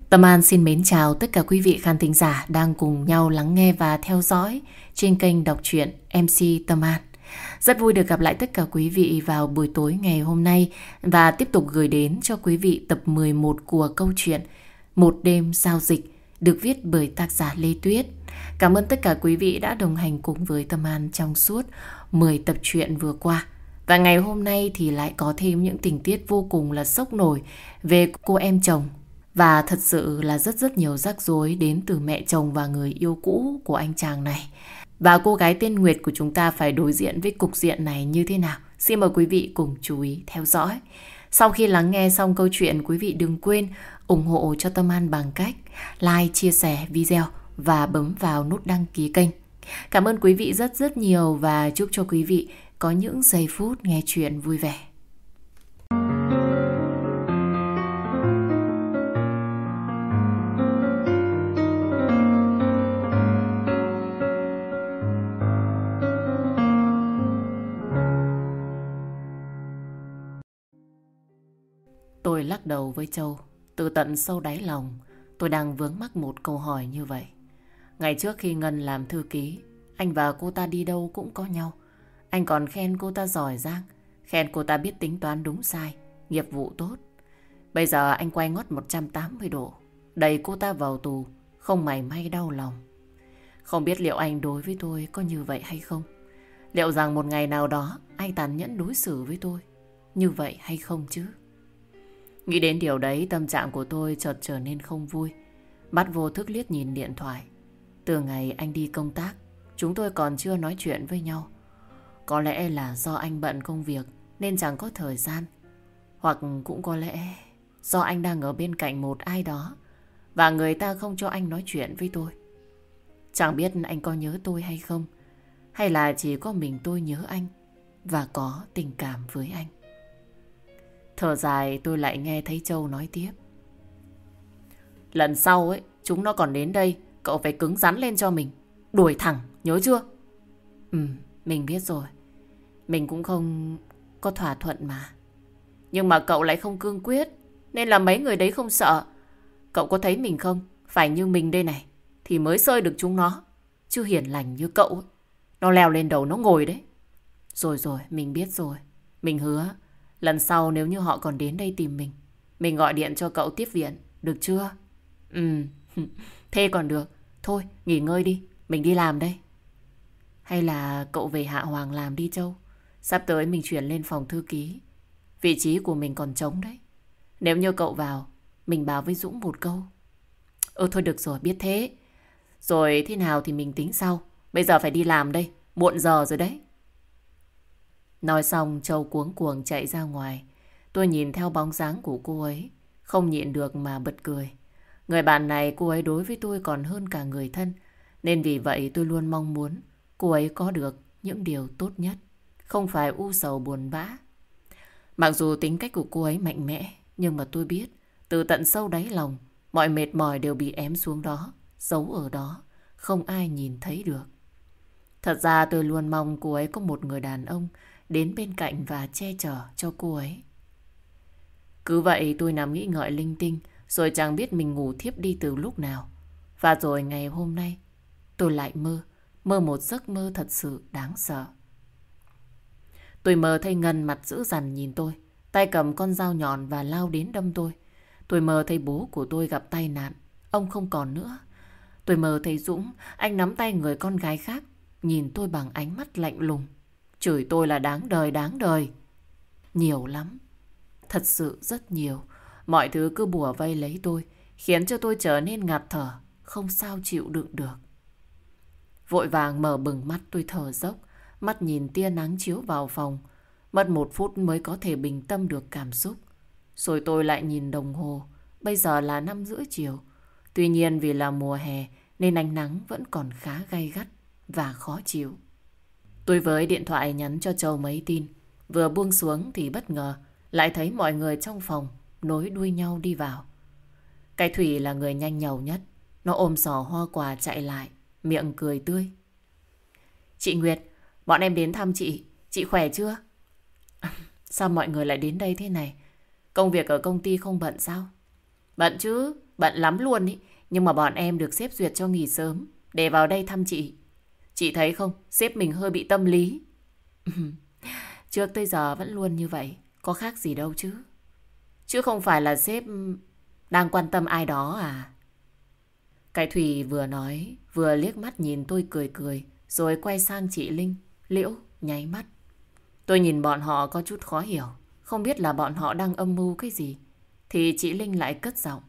Tâm An xin mến chào tất cả quý vị khán thính giả đang cùng nhau lắng nghe và theo dõi trên kênh đọc truyện MC Tâm An. Rất vui được gặp lại tất cả quý vị vào buổi tối ngày hôm nay và tiếp tục gửi đến cho quý vị tập 11 của câu chuyện Một đêm giao dịch được viết bởi tác giả Lê Tuyết. Cảm ơn tất cả quý vị đã đồng hành cùng với Tâm An trong suốt 10 tập truyện vừa qua. Và ngày hôm nay thì lại có thêm những tình tiết vô cùng là sốc nổi về cô em chồng. Và thật sự là rất nhiều rắc rối đến từ mẹ chồng và người yêu cũ của anh chàng này. Và cô gái tên Nguyệt của chúng ta phải đối diện với cục diện này như thế nào? Xin mời quý vị cùng chú ý theo dõi. Sau khi lắng nghe xong câu chuyện, quý vị đừng quên ủng hộ cho Tâm An bằng cách like, chia sẻ video và bấm vào nút đăng ký kênh. Cảm ơn quý vị rất nhiều và chúc cho quý vị có những giây phút nghe chuyện vui vẻ. Tôi lắc đầu với Châu. Từ tận sâu đáy lòng, tôi đang vướng mắc một câu hỏi như vậy. Ngày trước khi Ngân làm thư ký, anh và cô ta đi đâu cũng có nhau. Anh còn khen cô ta giỏi giang, khen cô ta biết tính toán đúng sai, nghiệp vụ tốt. Bây giờ anh quay ngoắt 180 độ, đẩy cô ta vào tù, không mảy may đau lòng. Không biết liệu anh đối với tôi có như vậy hay không? Liệu rằng một ngày nào đó anh tàn nhẫn đối xử với tôi như vậy hay không chứ? Nghĩ đến điều đấy, tâm trạng của tôi chợt trở nên không vui. Mắt vô thức liếc nhìn điện thoại. Từ ngày anh đi công tác, chúng tôi còn chưa nói chuyện với nhau. Có lẽ là do anh bận công việc nên chẳng có thời gian. Hoặc cũng có lẽ do anh đang ở bên cạnh một ai đó và người ta không cho anh nói chuyện với tôi. Chẳng biết anh có nhớ tôi hay không, hay là chỉ có mình tôi nhớ anh và có tình cảm với anh. Thở dài, tôi lại nghe thấy Châu nói tiếp. Lần sau ấy, chúng nó còn đến đây, cậu phải cứng rắn lên cho mình. Đuổi thẳng, nhớ chưa? Mình biết rồi. Mình cũng không có thỏa thuận mà. Nhưng mà cậu lại không cương quyết, nên là mấy người đấy không sợ. Cậu có thấy mình không? Phải như mình đây này thì mới xơi được chúng nó. Chứ hiền lành như cậu ấy, nó leo lên đầu nó ngồi đấy. Rồi, mình biết rồi. Mình hứa lần sau nếu như họ còn đến đây tìm mình gọi điện cho cậu tiếp viện, được chưa? Thế còn được. Thôi, nghỉ ngơi đi, mình đi làm đây. Hay là cậu về Hạ Hoàng làm đi Châu. Sắp tới mình chuyển lên phòng thư ký. Vị trí của mình còn trống đấy. Nếu như cậu vào, mình báo với Dũng một câu. Thôi được rồi, biết thế. Rồi thế nào thì mình tính sau. Bây giờ phải đi làm đây, muộn giờ rồi đấy. Nói xong, Châu cuống cuồng chạy ra ngoài. Tôi nhìn theo bóng dáng của cô ấy, không nhịn được mà bật cười. Người bạn này, cô ấy đối với tôi còn hơn cả người thân. Nên vì vậy tôi luôn mong muốn cô ấy có được những điều tốt nhất, không phải u sầu buồn bã. Mặc dù tính cách của cô ấy mạnh mẽ, nhưng mà tôi biết từ tận sâu đáy lòng, mọi mệt mỏi đều bị ém xuống đó, giấu ở đó, không ai nhìn thấy được. Thật ra tôi luôn mong cô ấy có một người đàn ông đến bên cạnh và che chở cho cô ấy. Cứ vậy tôi nằm nghĩ ngợi linh tinh, rồi chẳng biết mình ngủ thiếp đi từ lúc nào. Và rồi ngày hôm nay, tôi lại mơ một giấc mơ thật sự đáng sợ. Tôi mơ thấy Ngân mặt dữ dằn nhìn tôi, tay cầm con dao nhọn và lao đến đâm tôi. Tôi mơ thấy bố của tôi gặp tai nạn, ông không còn nữa. Tôi mơ thấy Dũng, anh nắm tay người con gái khác, nhìn tôi bằng ánh mắt lạnh lùng, chửi tôi là đáng đời. Nhiều lắm, thật sự rất nhiều. Mọi thứ cứ bủa vây lấy tôi, khiến cho tôi trở nên ngạt thở, không sao chịu đựng được. Vội vàng mở bừng mắt, tôi thở dốc, mắt nhìn tia nắng chiếu vào phòng. Mất 1 phút mới có thể bình tâm được cảm xúc. Rồi tôi lại nhìn đồng hồ, bây giờ là 5:30 chiều. Tuy nhiên vì là mùa hè nên ánh nắng vẫn còn khá gay gắt và khó chịu. Tôi với điện thoại nhắn cho Châu mấy tin. Vừa buông xuống thì bất ngờ lại thấy mọi người trong phòng nối đuôi nhau đi vào. Cái Thủy là người nhanh nhẩu nhất. Nó ôm xò hoa quả chạy lại, miệng cười tươi. Chị Nguyệt, bọn em đến thăm chị khỏe chưa? Sao mọi người lại đến đây thế này? Công việc ở công ty không bận sao? Bận chứ, bận lắm luôn ý. Nhưng mà bọn em được sếp duyệt cho nghỉ sớm để vào đây thăm chị. Chị thấy không, sếp mình hơi bị tâm lý. Trước tới giờ vẫn luôn như vậy, có khác gì đâu chứ. Chứ không phải là sếp đang quan tâm ai đó à? Cái Thùy vừa nói, vừa liếc mắt nhìn tôi cười cười, rồi quay sang chị Linh, Liễu, nháy mắt. Tôi nhìn bọn họ có chút khó hiểu, không biết là bọn họ đang âm mưu cái gì. Thì chị Linh lại cất giọng.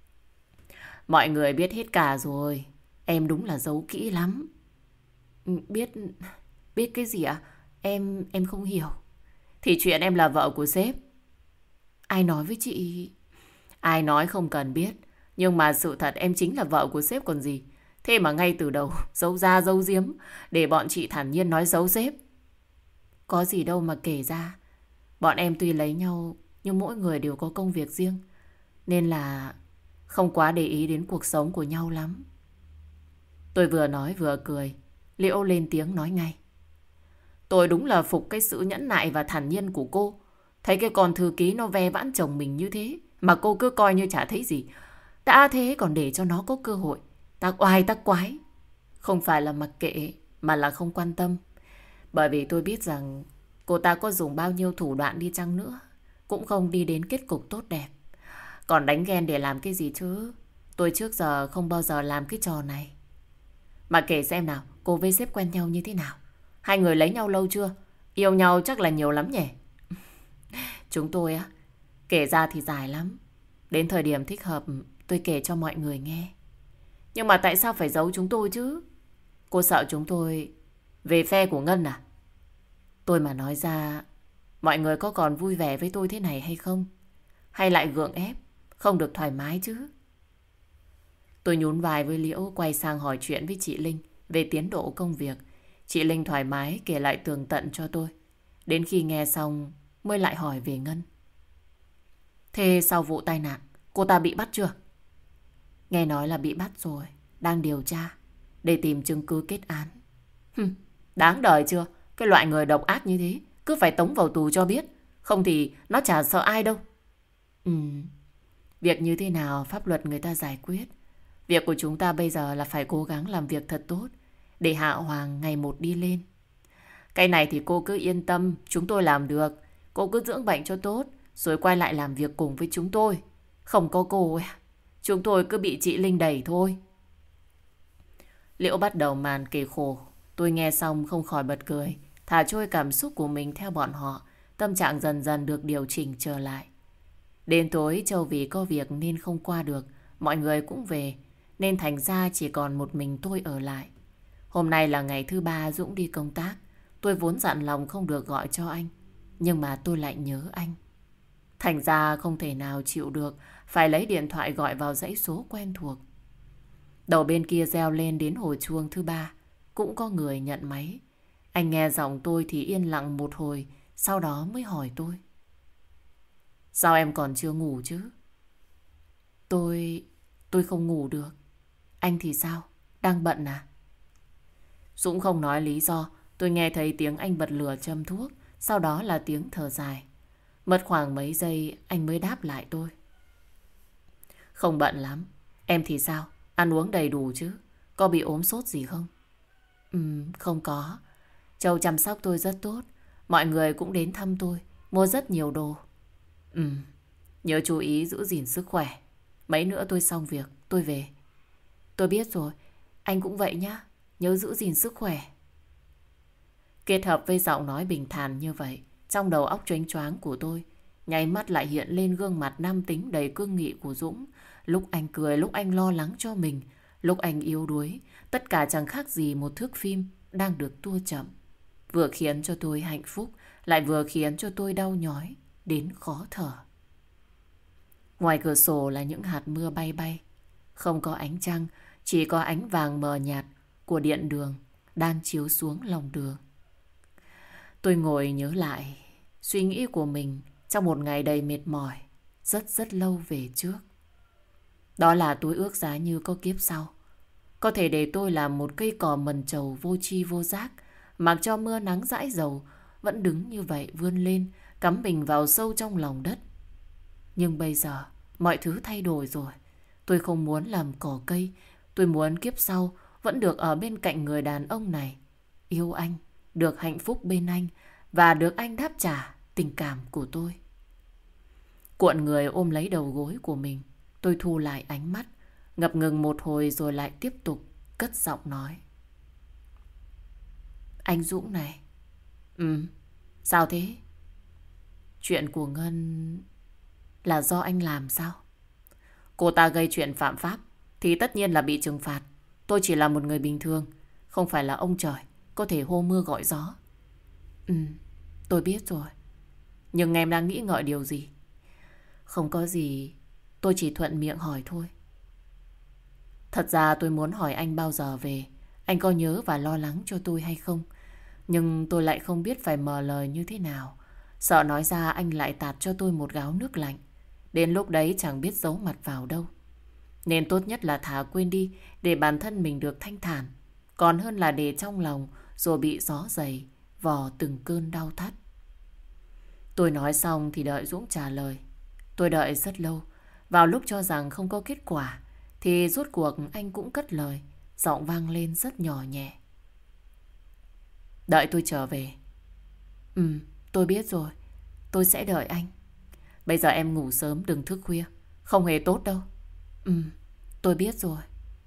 Mọi người biết hết cả rồi, em đúng là giấu kỹ lắm. Biết, biết cái gì ạ? Em không hiểu. Thì chuyện em là vợ của sếp. Ai nói với chị? Ai nói không cần biết. Nhưng mà sự thật em chính là vợ của sếp còn gì. Thế mà ngay từ đầu giấu ra giấu giếm để bọn chị thản nhiên nói xấu sếp. Có gì đâu mà kể ra. Bọn em tuy lấy nhau nhưng mỗi người đều có công việc riêng. Nên là không quá để ý đến cuộc sống của nhau lắm. Tôi vừa nói vừa cười. Liễu lên tiếng nói ngay. Tôi đúng là phục cái sự nhẫn nại và thản nhiên của cô. Thấy cái con thư ký nó ve vãn chồng mình như thế mà cô cứ coi như chả thấy gì. Đã thế còn để cho nó có cơ hội tác oai tác quái. Không phải là mặc kệ mà là không quan tâm. Bởi vì tôi biết rằng cô ta có dùng bao nhiêu thủ đoạn đi chăng nữa cũng không đi đến kết cục tốt đẹp. Còn đánh ghen để làm cái gì chứ? Tôi trước giờ không bao giờ làm cái trò này. Mà kể xem nào, cô với sếp quen nhau như thế nào? Hai người lấy nhau lâu chưa? Yêu nhau chắc là nhiều lắm nhỉ? Chúng tôi á, kể ra thì dài lắm. Đến thời điểm thích hợp tôi kể cho mọi người nghe. Nhưng mà tại sao phải giấu chúng tôi chứ? Cô sợ chúng tôi về phe của Ngân à? Tôi mà nói ra, mọi người có còn vui vẻ với tôi thế này hay không? Hay lại gượng ép, không được thoải mái chứ? Tôi nhún vai với Liễu, quay sang hỏi chuyện với chị Linh về tiến độ công việc. Chị Linh thoải mái kể lại tường tận cho tôi. Đến khi nghe xong mới lại hỏi về Ngân. Thế sau vụ tai nạn, cô ta bị bắt chưa? Nghe nói là bị bắt rồi, đang điều tra để tìm chứng cứ kết án. Đáng đời chưa? Cái loại người độc ác như thế cứ phải tống vào tù cho biết. Không thì nó chả sợ ai đâu. Việc như thế nào pháp luật người ta giải quyết. Việc của chúng ta bây giờ là phải cố gắng làm việc thật tốt để Hạ Hoàng ngày một đi lên. Cái này thì cô cứ yên tâm, chúng tôi làm được. Cô cứ dưỡng bệnh cho tốt rồi quay lại làm việc cùng với chúng tôi. Không có cô ấy, chúng tôi cứ bị chị Linh đẩy thôi. Liễu bắt đầu màn kể khổ. Tôi nghe xong không khỏi bật cười, thả trôi cảm xúc của mình theo bọn họ. Tâm trạng dần dần được điều chỉnh trở lại. Đến tối Châu vì có việc nên không qua được. Mọi người cũng về, nên thành ra chỉ còn một mình tôi ở lại. Hôm nay là ngày thứ 3 Dũng đi công tác. Tôi vốn dặn lòng không được gọi cho anh, nhưng mà tôi lại nhớ anh. Thành ra không thể nào chịu được, phải lấy điện thoại gọi vào dãy số quen thuộc. Đầu bên kia reo lên đến hồi chuông thứ 3. Cũng có người nhận máy. Anh nghe giọng tôi thì yên lặng một hồi, sau đó mới hỏi tôi. Sao em còn chưa ngủ chứ? Tôi không ngủ được. Anh thì sao? Đang bận à? Dũng không nói lý do. Tôi nghe thấy tiếng anh bật lửa châm thuốc, sau đó là tiếng thở dài. Mất khoảng mấy giây anh mới đáp lại tôi. Không bận lắm. Em thì sao? Ăn uống đầy đủ chứ? Có bị ốm sốt gì không? Không có. Châu chăm sóc tôi rất tốt. Mọi người cũng đến thăm tôi, mua rất nhiều đồ. Nhớ chú ý giữ gìn sức khỏe. Mấy nữa tôi xong việc, tôi về. Tôi biết rồi. Anh cũng vậy nhá. Nhớ giữ gìn sức khỏe. Kết hợp với giọng nói bình thản như vậy, trong đầu óc choáng choáng của tôi nháy mắt lại hiện lên gương mặt nam tính đầy cương nghị của Dũng. Lúc anh cười, lúc anh lo lắng cho mình, lúc anh yếu đuối. Tất cả chẳng khác gì một thước phim đang được tua chậm. Vừa khiến cho tôi hạnh phúc, lại vừa khiến cho tôi đau nhói đến khó thở. Ngoài cửa sổ là những hạt mưa bay bay. Không có ánh trăng, chỉ có ánh vàng mờ nhạt của điện đường đang chiếu xuống lòng đường. Tôi ngồi nhớ lại suy nghĩ của mình trong một ngày đầy mệt mỏi, rất lâu về trước. Đó là tôi ước giá như có kiếp sau. Có thể để tôi làm một cây cỏ mần trầu vô tri vô giác, mặc cho mưa nắng dãi dầu, vẫn đứng như vậy vươn lên, cắm mình vào sâu trong lòng đất. Nhưng bây giờ mọi thứ thay đổi rồi. Tôi không muốn làm cỏ cây. Tôi muốn kiếp sau vẫn được ở bên cạnh người đàn ông này. Yêu anh, được hạnh phúc bên anh và được anh đáp trả tình cảm của tôi. Cuộn người ôm lấy đầu gối của mình, tôi thu lại ánh mắt, ngập ngừng một hồi rồi lại tiếp tục cất giọng nói. Anh Dũng này. Sao thế? Chuyện của Ngân là do anh làm sao? Cô ta gây chuyện phạm pháp thì tất nhiên là bị trừng phạt. Tôi chỉ là một người bình thường, không phải là ông trời có thể hô mưa gọi gió. Tôi biết rồi. Nhưng em đang nghĩ ngợi điều gì? Không có gì, tôi chỉ thuận miệng hỏi thôi. Thật ra tôi muốn hỏi anh bao giờ về. Anh có nhớ và lo lắng cho tôi hay không? Nhưng tôi lại không biết phải mở lời như thế nào. Sợ nói ra anh lại tạt cho tôi một gáo nước lạnh. Đến lúc đấy chẳng biết giấu mặt vào đâu. Nên tốt nhất là thả quên đi để bản thân mình được thanh thản. Còn hơn là để trong lòng rồi bị gió giày vò từng cơn đau thắt. Tôi nói xong thì đợi Dũng trả lời. Tôi đợi rất lâu. Vào lúc cho rằng không có kết quả thì rốt cuộc anh cũng cất lời. Giọng vang lên rất nhỏ nhẹ. Đợi tôi trở về. Tôi biết rồi. Tôi sẽ đợi anh. Bây giờ em ngủ sớm, đừng thức khuya. Không hề tốt đâu. Tôi biết rồi.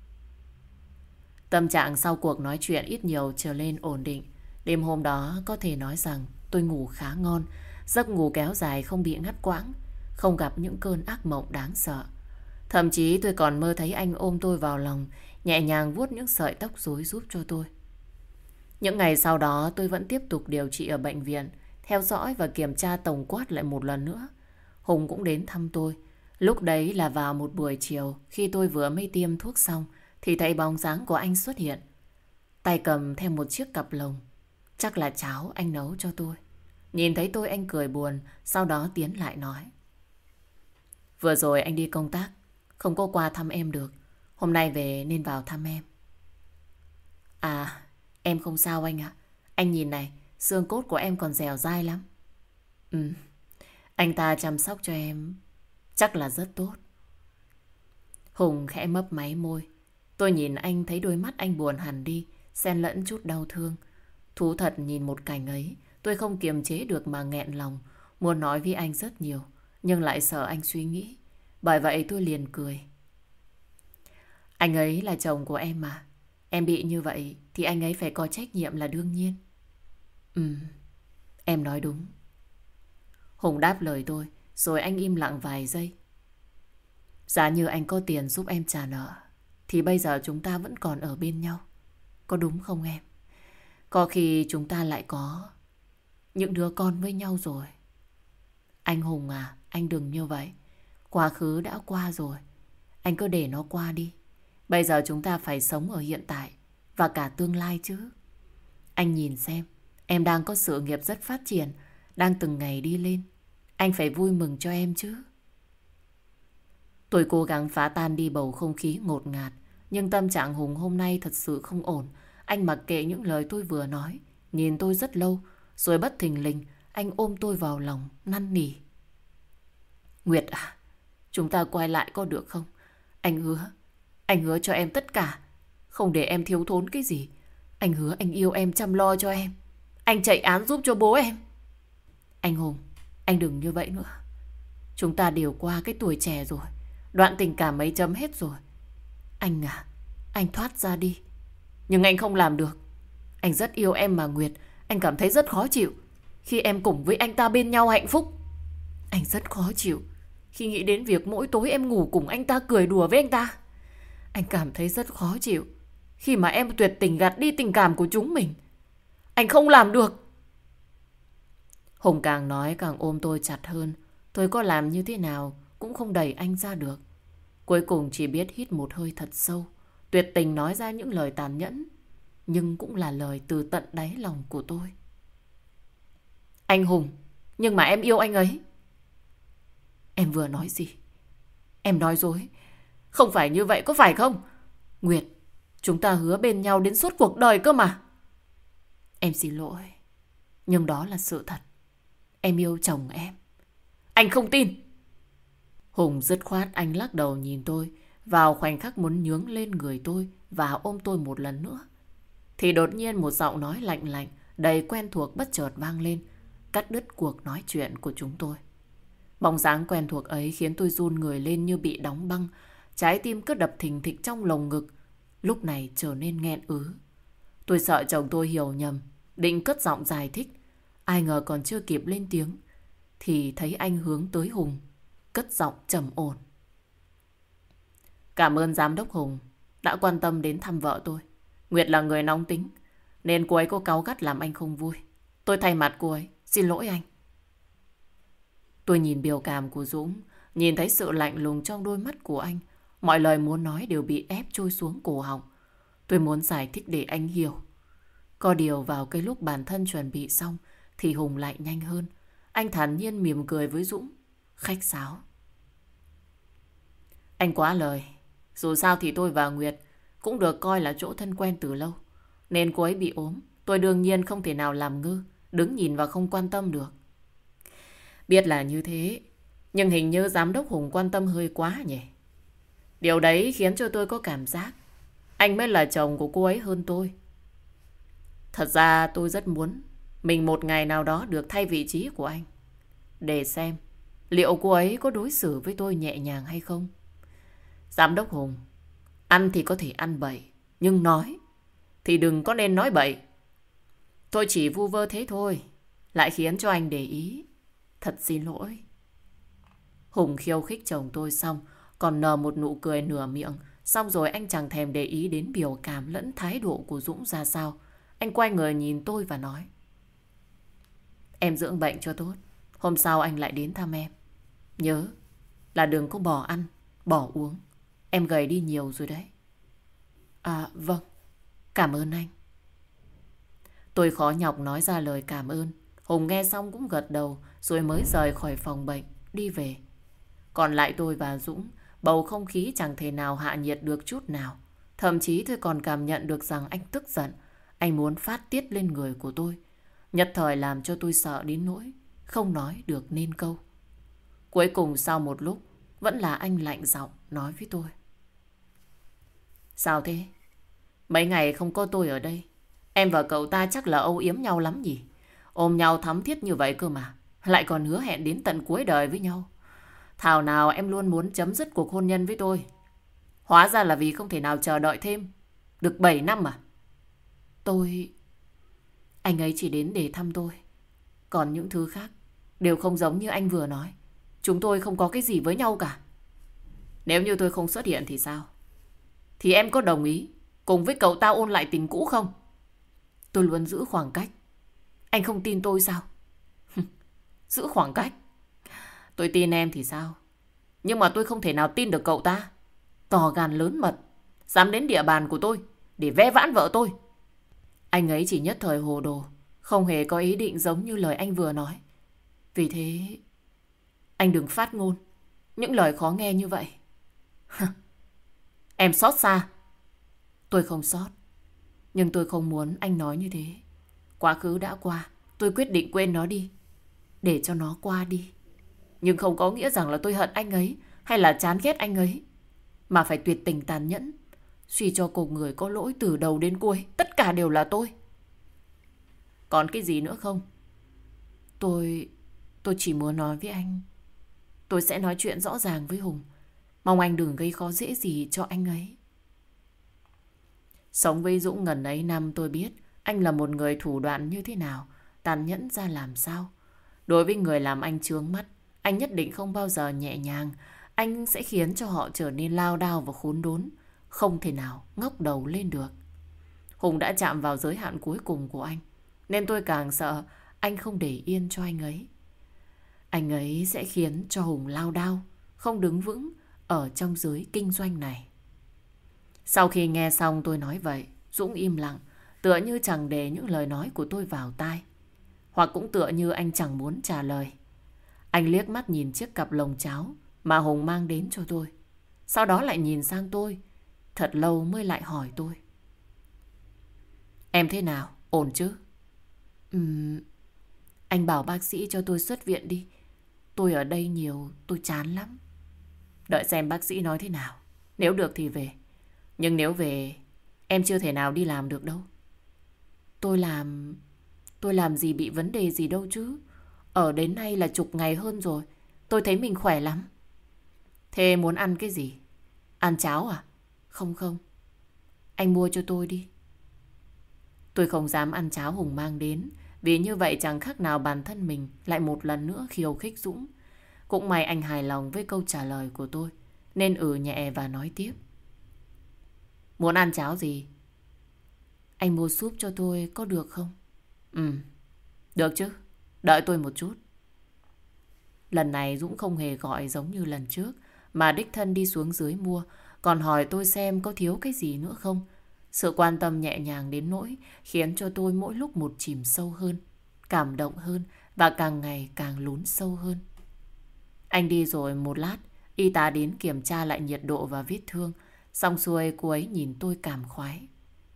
Tâm trạng sau cuộc nói chuyện ít nhiều trở lên ổn định. Đêm hôm đó có thể nói rằng tôi ngủ khá ngon. Giấc ngủ kéo dài không bị ngắt quãng, không gặp những cơn ác mộng đáng sợ. Thậm chí tôi còn mơ thấy anh ôm tôi vào lòng, nhẹ nhàng vuốt những sợi tóc rối giúp cho tôi. Những ngày sau đó tôi vẫn tiếp tục điều trị ở bệnh viện, theo dõi và kiểm tra tổng quát lại một lần nữa. Hùng cũng đến thăm tôi. Lúc đấy là vào một buổi chiều, khi tôi vừa mới tiêm thuốc xong thì thấy bóng dáng của anh xuất hiện. Tay cầm theo một chiếc cặp lồng. Chắc là cháo anh nấu cho tôi. Nhìn thấy tôi anh cười buồn, sau đó tiến lại nói. Vừa rồi anh đi công tác, không có qua thăm em được. Hôm nay về nên vào thăm em. À, em không sao anh ạ. Anh nhìn này, xương cốt của em còn dẻo dai lắm. Anh ta chăm sóc cho em chắc là rất tốt. Hùng khẽ mấp máy môi. Tôi nhìn anh thấy đôi mắt anh buồn hẳn đi, xen lẫn chút đau thương. Thú thật nhìn một cảnh ấy, tôi không kiềm chế được mà nghẹn lòng, muốn nói với anh rất nhiều, nhưng lại sợ anh suy nghĩ. Bởi vậy tôi liền cười. Anh ấy là chồng của em mà. Em bị như vậy thì anh ấy phải có trách nhiệm là đương nhiên. Em nói đúng. Hùng đáp lời tôi, rồi anh im lặng vài giây. Giả như anh có tiền giúp em trả nợ thì bây giờ chúng ta vẫn còn ở bên nhau. Có đúng không em? Có khi chúng ta lại có những đứa con với nhau rồi. Anh Hùng à, anh đừng như vậy. Quá khứ đã qua rồi. Anh cứ để nó qua đi. Bây giờ chúng ta phải sống ở hiện tại và cả tương lai chứ. Anh nhìn xem, em đang có sự nghiệp rất phát triển, đang từng ngày đi lên. Anh phải vui mừng cho em chứ. Tôi cố gắng phá tan đi bầu không khí ngột ngạt, nhưng tâm trạng Hùng hôm nay thật sự không ổn. Anh mặc kệ những lời tôi vừa nói, nhìn tôi rất lâu, rồi bất thình lình anh ôm tôi vào lòng, năn nỉ. Nguyệt à, chúng ta quay lại có được không? Anh hứa cho em tất cả, không để em thiếu thốn cái gì. Anh hứa anh yêu em, chăm lo cho em. Anh chạy án giúp cho bố em. Anh Hùng, anh đừng như vậy nữa. Chúng ta đều qua cái tuổi trẻ rồi, đoạn tình cảm ấy chấm hết rồi. Anh à, anh thoát ra đi. Nhưng anh không làm được. Anh rất yêu em mà Nguyệt. Anh cảm thấy rất khó chịu khi em cùng với anh ta bên nhau hạnh phúc. Anh rất khó chịu khi nghĩ đến việc mỗi tối em ngủ cùng anh ta, cười đùa với anh ta. Anh cảm thấy rất khó chịu khi mà em tuyệt tình gạt đi tình cảm của chúng mình. Anh không làm được. Hùng càng nói càng ôm tôi chặt hơn. Tôi có làm như thế nào cũng không đẩy anh ra được. Cuối cùng chỉ biết hít một hơi thật sâu, tuyệt tình nói ra những lời tàn nhẫn, nhưng cũng là lời từ tận đáy lòng của tôi. Anh Hùng, nhưng mà em yêu anh ấy. Em vừa nói gì? Em nói dối. Không phải như vậy có phải không? Nguyệt, chúng ta hứa bên nhau đến suốt cuộc đời cơ mà. Em xin lỗi, nhưng đó là sự thật. Em yêu chồng em. Anh không tin. Hùng dứt khoát anh lắc đầu nhìn tôi, vào khoảnh khắc muốn nhướng lên người tôi và ôm tôi một lần nữa. Thì đột nhiên một giọng nói lạnh lạnh, đầy quen thuộc bất chợt vang lên, cắt đứt cuộc nói chuyện của chúng tôi. Bóng dáng quen thuộc ấy khiến tôi run người lên như bị đóng băng, trái tim cứ đập thình thịch trong lồng ngực, lúc này trở nên nghẹn ứ. Tôi sợ chồng tôi hiểu nhầm, định cất giọng giải thích, ai ngờ còn chưa kịp lên tiếng thì thấy anh hướng tới Hùng, cất giọng trầm ổn. Cảm ơn giám đốc Hùng đã quan tâm đến thăm vợ tôi. Nguyệt là người nóng tính, nên cô ấy có cáu gắt làm anh không vui. Tôi thay mặt cô ấy, xin lỗi anh. Tôi nhìn biểu cảm của Dũng, nhìn thấy sự lạnh lùng trong đôi mắt của anh. Mọi lời muốn nói đều bị ép trôi xuống cổ họng. Tôi muốn giải thích để anh hiểu. Có điều vào cái lúc bản thân chuẩn bị xong thì Hùng lại nhanh hơn. Anh thản nhiên mỉm cười với Dũng, khách sáo. Anh quá lời. Dù sao thì tôi và Nguyệt cũng được coi là chỗ thân quen từ lâu. Nên cô ấy bị ốm, tôi đương nhiên không thể nào làm ngơ, đứng nhìn và không quan tâm được. Biết là như thế, nhưng hình như giám đốc Hùng quan tâm hơi quá nhỉ. Điều đấy khiến cho tôi có cảm giác anh mới là chồng của cô ấy hơn tôi. Thật ra tôi rất muốn mình một ngày nào đó được thay vị trí của anh, để xem liệu cô ấy có đối xử với tôi nhẹ nhàng hay không. Giám đốc Hùng, ăn thì có thể ăn bậy, nhưng nói thì đừng có nên nói bậy. Tôi chỉ vu vơ thế thôi, lại khiến cho anh để ý. Thật xin lỗi. Hùng khiêu khích chồng tôi xong, còn nở một nụ cười nửa miệng. Xong rồi anh chẳng thèm để ý đến biểu cảm lẫn thái độ của Dũng ra sao. Anh quay người nhìn tôi và nói: Em dưỡng bệnh cho tốt, hôm sau anh lại đến thăm em. Nhớ là đừng có bỏ ăn, bỏ uống. Em gầy đi nhiều rồi đấy. À vâng, cảm ơn anh. Tôi khó nhọc nói ra lời cảm ơn. Hùng nghe xong cũng gật đầu, rồi mới rời khỏi phòng bệnh, đi về. Còn lại tôi và Dũng, bầu không khí chẳng thể nào hạ nhiệt được chút nào. Thậm chí tôi còn cảm nhận được rằng anh tức giận. Anh muốn phát tiết lên người của tôi. Nhất thời làm cho tôi sợ đến nỗi không nói được nên câu. Cuối cùng sau một lúc, vẫn là anh lạnh giọng nói với tôi: Sao thế? Mấy ngày không có tôi ở đây, em và cậu ta chắc là âu yếm nhau lắm nhỉ? Ôm nhau thắm thiết như vậy cơ mà, lại còn hứa hẹn đến tận cuối đời với nhau. Thảo nào em luôn muốn chấm dứt cuộc hôn nhân với tôi. Hóa ra là vì không thể nào chờ đợi thêm được 7 năm à? Anh ấy chỉ đến để thăm tôi. Còn những thứ khác đều không giống như anh vừa nói. Chúng tôi không có cái gì với nhau cả. Nếu như tôi không xuất hiện thì sao? Thì em có đồng ý cùng với cậu ta ôn lại tình cũ không? Tôi luôn giữ khoảng cách. Anh không tin tôi sao? Giữ khoảng cách? Tôi tin em thì sao? Nhưng mà tôi không thể nào tin được cậu ta. Tò gan lớn mật, dám đến địa bàn của tôi để ve vãn vợ tôi. Anh ấy chỉ nhất thời hồ đồ, không hề có ý định giống như lời anh vừa nói. Vì thế, anh đừng phát ngôn những lời khó nghe như vậy. Em xót xa. Tôi không xót, nhưng tôi không muốn anh nói như thế. Quá khứ đã qua, tôi quyết định quên nó đi, để cho nó qua đi. Nhưng không có nghĩa rằng là tôi hận anh ấy hay là chán ghét anh ấy, mà phải tuyệt tình tàn nhẫn. Suy cho cùng người có lỗi từ đầu đến cuối, tất cả đều là tôi. Còn cái gì nữa không? Tôi chỉ muốn nói với anh, tôi sẽ nói chuyện rõ ràng với Hùng. Mong anh đừng gây khó dễ gì cho anh ấy. Sống với Dũng ngần ấy năm, tôi biết anh là một người thủ đoạn như thế nào, tàn nhẫn ra làm sao. Đối với người làm anh chướng mắt, anh nhất định không bao giờ nhẹ nhàng. Anh sẽ khiến cho họ trở nên lao đao và khốn đốn, không thể nào ngóc đầu lên được. Hùng đã chạm vào giới hạn cuối cùng của anh, nên tôi càng sợ anh không để yên cho anh ấy. Anh ấy sẽ khiến cho Hùng lao đao, không đứng vững ở trong giới kinh doanh này. Sau khi nghe xong tôi nói vậy, Dũng im lặng, tựa như chẳng để những lời nói của tôi vào tai. Hoặc cũng tựa như anh chẳng muốn trả lời. Anh liếc mắt nhìn chiếc cặp lồng cháo mà Hùng mang đến cho tôi. Sau đó lại nhìn sang tôi, thật lâu mới lại hỏi tôi: Em thế nào? Ổn chứ? Anh bảo bác sĩ cho tôi xuất viện đi. Tôi ở đây nhiều, tôi chán lắm. Đợi xem bác sĩ nói thế nào. Nếu được thì về. Nhưng nếu về, em chưa thể nào đi làm được đâu. Tôi làm... Tôi làm gì bị vấn đề gì đâu chứ. Ở đến nay là chục ngày hơn rồi. Tôi thấy mình khỏe lắm. Thế muốn ăn cái gì? Ăn cháo à? Không không. Anh mua cho tôi đi. Tôi không dám ăn cháo Hùng mang đến. Vì như vậy chẳng khác nào bản thân mình lại một lần nữa khiêu khích Dũng. Cũng may anh hài lòng với câu trả lời của tôi, nên nhẹ và nói tiếp. Muốn ăn cháo gì? Anh mua súp cho tôi có được không? Được chứ. Đợi tôi một chút. Lần này Dũng không hề gọi giống như lần trước, mà đích thân đi xuống dưới mua, còn hỏi tôi xem có thiếu cái gì nữa không. Sự quan tâm nhẹ nhàng đến nỗi khiến cho tôi mỗi lúc một chìm sâu hơn, cảm động hơn và càng ngày càng lún sâu hơn. Anh đi rồi một lát, y tá đến kiểm tra lại nhiệt độ và vết thương. Xong xuôi cô ấy nhìn tôi cảm khoái.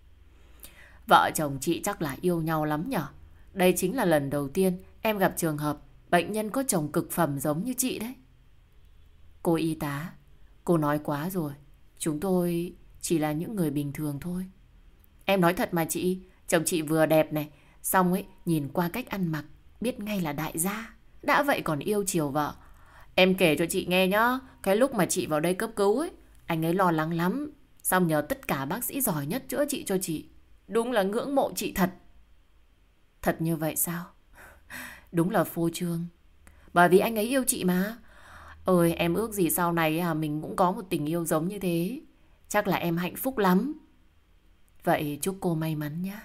Vợ chồng chị chắc là yêu nhau lắm nhở? Đây chính là lần đầu tiên em gặp trường hợp bệnh nhân có chồng cực phẩm giống như chị đấy. Cô y tá, cô nói quá rồi. Chúng tôi chỉ là những người bình thường thôi. Em nói thật mà chị, chồng chị vừa đẹp này, xong ấy, nhìn qua cách ăn mặc, biết ngay là đại gia. Đã vậy còn yêu chiều vợ. Em kể cho chị nghe nhá, cái lúc mà chị vào đây cấp cứu ấy, anh ấy lo lắng lắm. Xong nhờ tất cả bác sĩ giỏi nhất chữa trị cho chị. Đúng là ngưỡng mộ chị thật. Thật như vậy sao? Đúng là phô trương. Bởi vì anh ấy yêu chị mà. Ơi em ước gì sau này mình cũng có một tình yêu giống như thế. Chắc là em hạnh phúc lắm. Vậy chúc cô may mắn nhé.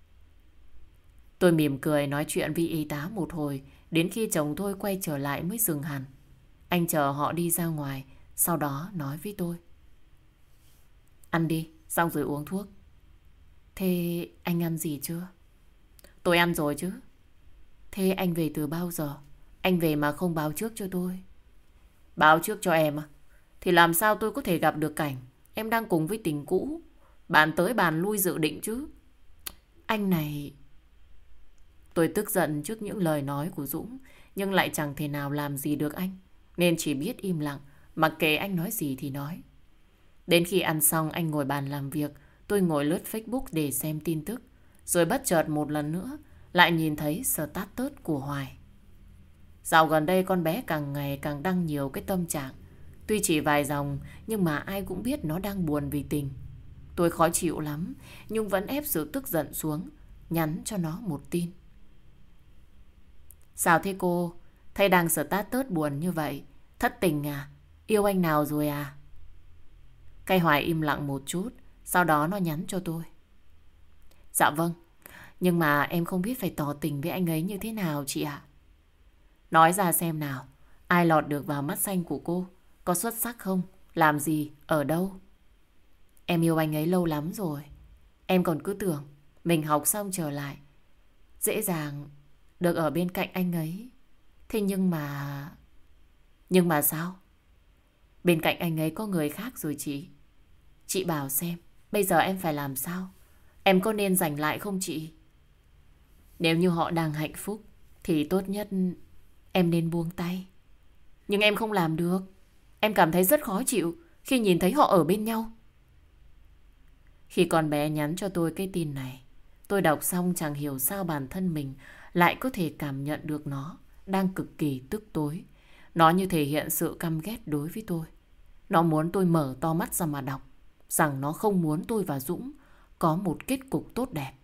Tôi mỉm cười nói chuyện với y tá một hồi, đến khi chồng tôi quay trở lại mới dừng hẳn. Anh chờ họ đi ra ngoài, sau đó nói với tôi. Ăn đi, xong rồi uống thuốc. Thế anh ăn gì chưa? Tôi ăn rồi chứ. Thế anh về từ bao giờ? Anh về mà không báo trước cho tôi. Báo trước cho em à? Thì làm sao tôi có thể gặp được cảnh em đang cùng với tình cũ, bàn tới bàn lui dự định chứ. Anh này... Tôi tức giận trước những lời nói của Dũng, nhưng lại chẳng thể nào làm gì được anh, nên chỉ biết im lặng, mặc kệ anh nói gì thì nói. Đến khi ăn xong anh ngồi bàn làm việc, tôi ngồi lướt Facebook để xem tin tức. Rồi bất chợt một lần nữa lại nhìn thấy status của Hoài. Dạo gần đây con bé càng ngày càng đăng nhiều cái tâm trạng. Tuy chỉ vài dòng nhưng mà ai cũng biết nó đang buồn vì tình. Tôi khó chịu lắm nhưng vẫn ép sự tức giận xuống, nhắn cho nó một tin. Sao thế cô? Thấy đang status buồn như vậy. Thất tình à? Yêu anh nào rồi à? Cái Hoài im lặng một chút, sau đó nó nhắn cho tôi. Dạ vâng, nhưng mà em không biết phải tỏ tình với anh ấy như thế nào chị ạ. Nói ra xem nào, ai lọt được vào mắt xanh của cô? Có xuất sắc không? Làm gì? Ở đâu? Em yêu anh ấy lâu lắm rồi. Em còn cứ tưởng mình học xong trở lại dễ dàng được ở bên cạnh anh ấy. Thế nhưng mà... Nhưng mà sao? Bên cạnh anh ấy có người khác rồi chị. Chị bảo xem, bây giờ em phải làm sao? Em có nên giành lại không chị? Nếu như họ đang hạnh phúc thì tốt nhất em nên buông tay. Nhưng em không làm được. Em cảm thấy rất khó chịu khi nhìn thấy họ ở bên nhau. Khi con bé nhắn cho tôi cái tin này, tôi đọc xong chẳng hiểu sao bản thân mình lại có thể cảm nhận được nó đang cực kỳ tức tối. Nó như thể hiện sự căm ghét đối với tôi. Nó muốn tôi mở to mắt ra mà đọc rằng nó không muốn tôi và Dũng có một kết cục tốt đẹp.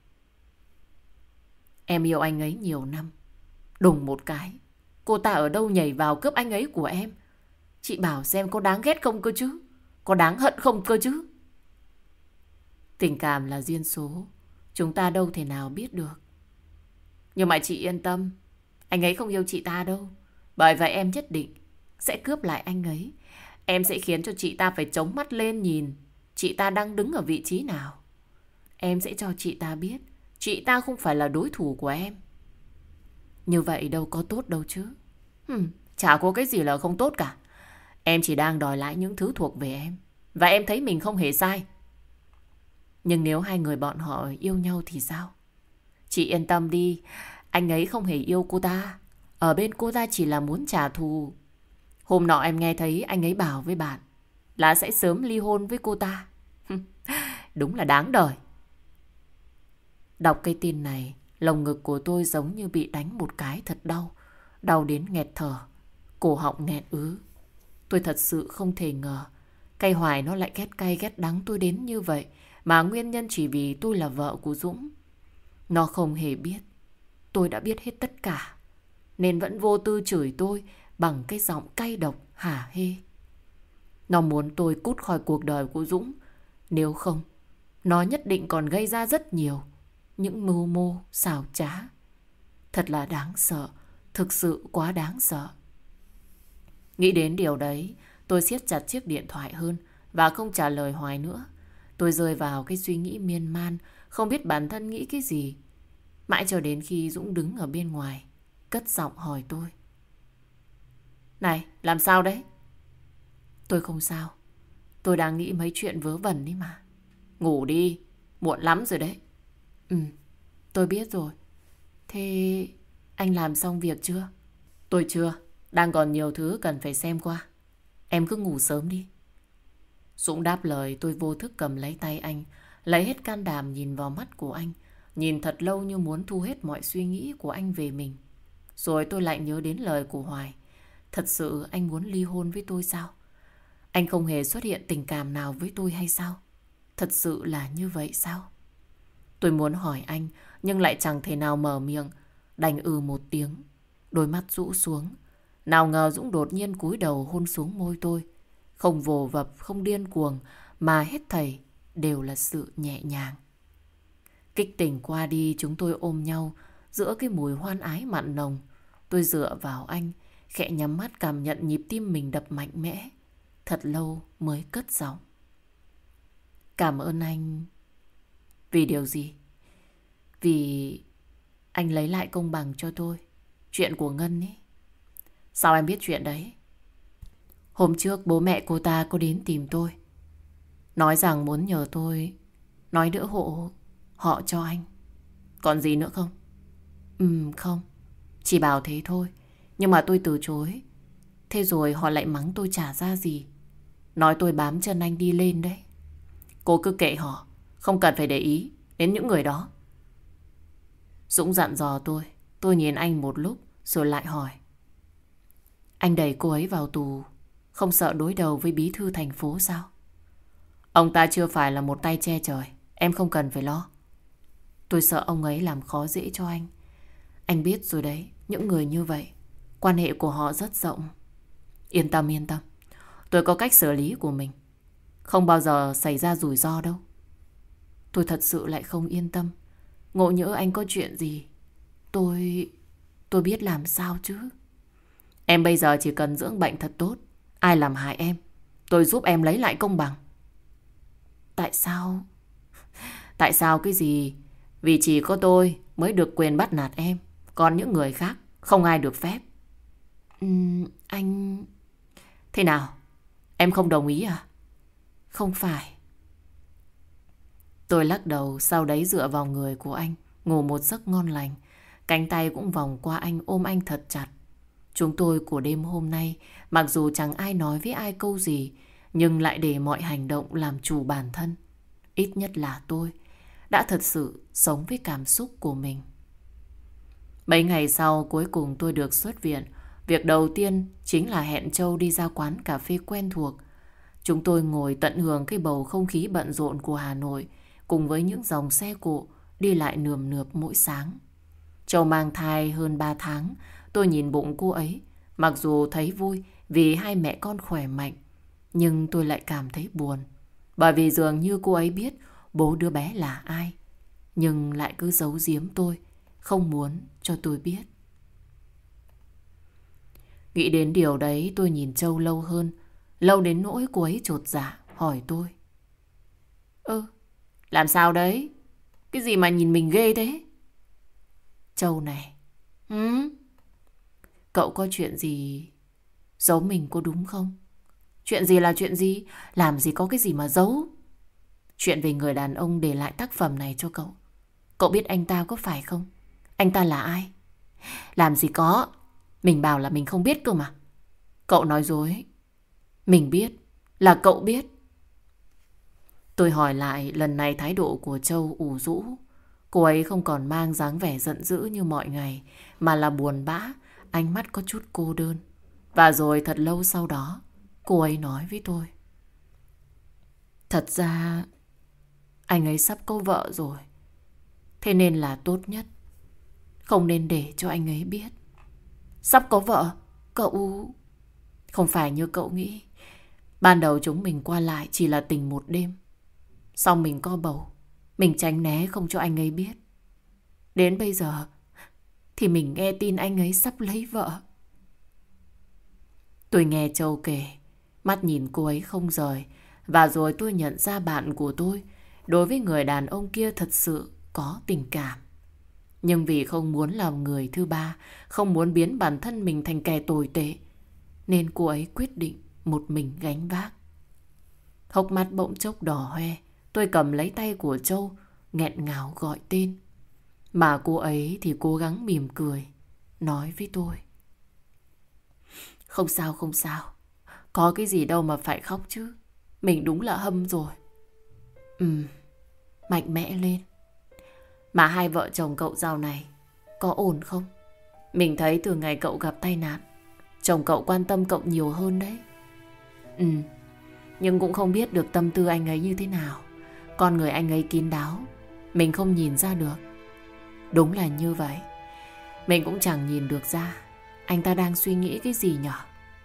Em yêu anh ấy nhiều năm. Đùng một cái, cô ta ở đâu nhảy vào cướp anh ấy của em? Chị bảo xem có đáng ghét không cơ chứ? Có đáng hận không cơ chứ? Tình cảm là duyên số, chúng ta đâu thể nào biết được. Nhưng mà chị yên tâm, anh ấy không yêu chị ta đâu. Bởi vậy em nhất định sẽ cướp lại anh ấy. Em sẽ khiến cho chị ta phải chống mắt lên nhìn chị ta đang đứng ở vị trí nào. Em sẽ cho chị ta biết chị ta không phải là đối thủ của em. Như vậy đâu có tốt đâu chứ. Chả có cái gì là không tốt cả. Em chỉ đang đòi lại những thứ thuộc về em. Và em thấy mình không hề sai. Nhưng nếu hai người bọn họ yêu nhau thì sao? Chị yên tâm đi. Anh ấy không hề yêu cô ta. Ở bên cô ta chỉ là muốn trả thù. Hôm nọ em nghe thấy anh ấy bảo với bạn là sẽ sớm ly hôn với cô ta. Đúng là đáng đời. Đọc cái tin này, lồng ngực của tôi giống như bị đánh một cái thật đau. Đau đến nghẹt thở, cổ họng nghẹn ứ. Tôi thật sự không thể ngờ cây Hoài nó lại ghét cay ghét đắng tôi đến như vậy. Mà nguyên nhân chỉ vì tôi là vợ của Dũng. Nó không hề biết tôi đã biết hết tất cả, nên vẫn vô tư chửi tôi bằng cái giọng cay độc hả hê. Nó muốn tôi cút khỏi cuộc đời của Dũng. Nếu không, nó nhất định còn gây ra rất nhiều những mưu mô xảo trá. Thật là đáng sợ, thực sự quá đáng sợ. Nghĩ đến điều đấy, tôi siết chặt chiếc điện thoại hơn và không trả lời Hoài nữa. Tôi rơi vào cái suy nghĩ miên man, không biết bản thân nghĩ cái gì. Mãi cho đến khi Dũng đứng ở bên ngoài, cất giọng hỏi tôi. Này, làm sao đấy? Tôi không sao. Tôi đang nghĩ mấy chuyện vớ vẩn đấy mà. Ngủ đi, muộn lắm rồi đấy. Tôi biết rồi. Thế anh làm xong việc chưa? Tôi chưa, đang còn nhiều thứ cần phải xem qua. Em cứ ngủ sớm đi. Dũng đáp lời, tôi vô thức cầm lấy tay anh, lấy hết can đảm nhìn vào mắt của anh. Nhìn thật lâu như muốn thu hết mọi suy nghĩ của anh về mình. Rồi tôi lại nhớ đến lời của Hoài. Thật sự anh muốn ly hôn với tôi sao? Anh không hề xuất hiện tình cảm nào với tôi hay sao? Thật sự là như vậy sao? Tôi muốn hỏi anh, nhưng lại chẳng thể nào mở miệng. Đành một tiếng, đôi mắt rũ xuống. Nào ngờ Dũng đột nhiên cúi đầu hôn xuống môi tôi. Không vồ vập, không điên cuồng, mà hết thảy đều là sự nhẹ nhàng. Kích tỉnh qua đi, chúng tôi ôm nhau giữa cái mùi hoan ái mặn nồng. Tôi dựa vào anh, khẽ nhắm mắt cảm nhận nhịp tim mình đập mạnh mẽ. Thật lâu mới cất giọng. Cảm ơn anh. Vì điều gì? Vì anh lấy lại công bằng cho tôi. Chuyện của Ngân ấy. Sao em biết chuyện đấy? Hôm trước bố mẹ cô ta có đến tìm tôi, nói rằng muốn nhờ tôi nói đỡ hộ họ cho anh. Còn gì nữa không? Không, chỉ bảo thế thôi. Nhưng mà tôi từ chối. Thế rồi họ lại mắng tôi chả ra gì, nói tôi bám chân anh đi lên đấy. Cô cứ kệ họ, không cần phải để ý đến những người đó. Dũng dặn dò tôi nhìn anh một lúc rồi lại hỏi. Anh đẩy cô ấy vào tù, không sợ đối đầu với bí thư thành phố sao? Ông ta chưa phải là một tay che trời, em không cần phải lo. Tôi sợ ông ấy làm khó dễ cho anh. Anh biết rồi đấy, những người như vậy, quan hệ của họ rất rộng. Yên tâm, tôi có cách xử lý của mình, không bao giờ xảy ra rủi ro đâu. Tôi thật sự lại không yên tâm. Ngộ nhỡ anh có chuyện gì, tôi biết làm sao chứ. Em bây giờ chỉ cần dưỡng bệnh thật tốt. Ai làm hại em, tôi giúp em lấy lại công bằng. Tại sao? Tại sao cái gì? Vì chỉ có tôi mới được quyền bắt nạt em, còn những người khác không ai được phép. Anh... Thế nào? Em không đồng ý à? Không phải. Tôi lắc đầu, sau đấy dựa vào người của anh, ngủ một giấc ngon lành. Cánh tay cũng vòng qua anh, ôm anh thật chặt. Chúng tôi của đêm hôm nay, mặc dù chẳng ai nói với ai câu gì, nhưng lại để mọi hành động làm chủ bản thân. Ít nhất là tôi đã thật sự sống với cảm xúc của mình. Mấy ngày sau, cuối cùng tôi được xuất viện. Việc đầu tiên chính là hẹn Châu đi ra quán cà phê quen thuộc. Chúng tôi ngồi tận hưởng cái bầu không khí bận rộn của Hà Nội, cùng với những dòng xe cộ đi lại nườm nượp mỗi sáng. Châu mang thai hơn 3 tháng, tôi nhìn bụng cô ấy. Mặc dù thấy vui vì hai mẹ con khỏe mạnh, nhưng tôi lại cảm thấy buồn. Bởi vì dường như cô ấy biết bố đứa bé là ai, nhưng lại cứ giấu giếm tôi, không muốn cho tôi biết. Nghĩ đến điều đấy, tôi nhìn Châu lâu hơn. Lâu đến nỗi cô ấy chột dạ hỏi tôi. Làm sao đấy? Cái gì mà nhìn mình ghê thế? Châu này, cậu có chuyện gì giấu mình có đúng không? Chuyện gì là chuyện gì? Làm gì có cái gì mà giấu? Chuyện về người đàn ông để lại tác phẩm này cho cậu. Cậu biết anh ta có phải không? Anh ta là ai? Làm gì có. Mình bảo là mình không biết cơ mà. Cậu nói dối. Mình biết. Là cậu biết. Tôi hỏi lại, lần này thái độ của Châu ủ rũ. Cô ấy không còn mang dáng vẻ giận dữ như mọi ngày, mà là buồn bã, ánh mắt có chút cô đơn. Và rồi thật lâu sau đó, cô ấy nói với tôi. Thật ra, anh ấy sắp có vợ rồi. Thế nên là tốt nhất không nên để cho anh ấy biết. Sắp có vợ? Cậu... Không phải như cậu nghĩ. Ban đầu chúng mình qua lại chỉ là tình một đêm. Sau mình có bầu, mình tránh né không cho anh ấy biết. Đến bây giờ thì mình nghe tin anh ấy sắp lấy vợ. Tôi nghe Châu kể, mắt nhìn cô ấy không rời. Và rồi tôi nhận ra bạn của tôi đối với người đàn ông kia thật sự có tình cảm. Nhưng vì không muốn làm người thứ ba, không muốn biến bản thân mình thành kẻ tồi tệ, nên cô ấy quyết định một mình gánh vác. Hốc mắt bỗng chốc đỏ hoe. Tôi cầm lấy tay của Châu, nghẹn ngào gọi tên. Mà cô ấy thì cố gắng mỉm cười, nói với tôi. Không sao, không sao. Có cái gì đâu mà phải khóc chứ. Mình đúng là hâm rồi. Mạnh mẽ lên. Mà hai vợ chồng cậu dạo này có ổn không? Mình thấy từ ngày cậu gặp tai nạn, chồng cậu quan tâm cậu nhiều hơn đấy. Nhưng cũng không biết được tâm tư anh ấy như thế nào. Con người anh ấy kín đáo, mình không nhìn ra được. Đúng là như vậy. Mình cũng chẳng nhìn được ra anh ta đang suy nghĩ cái gì nhở.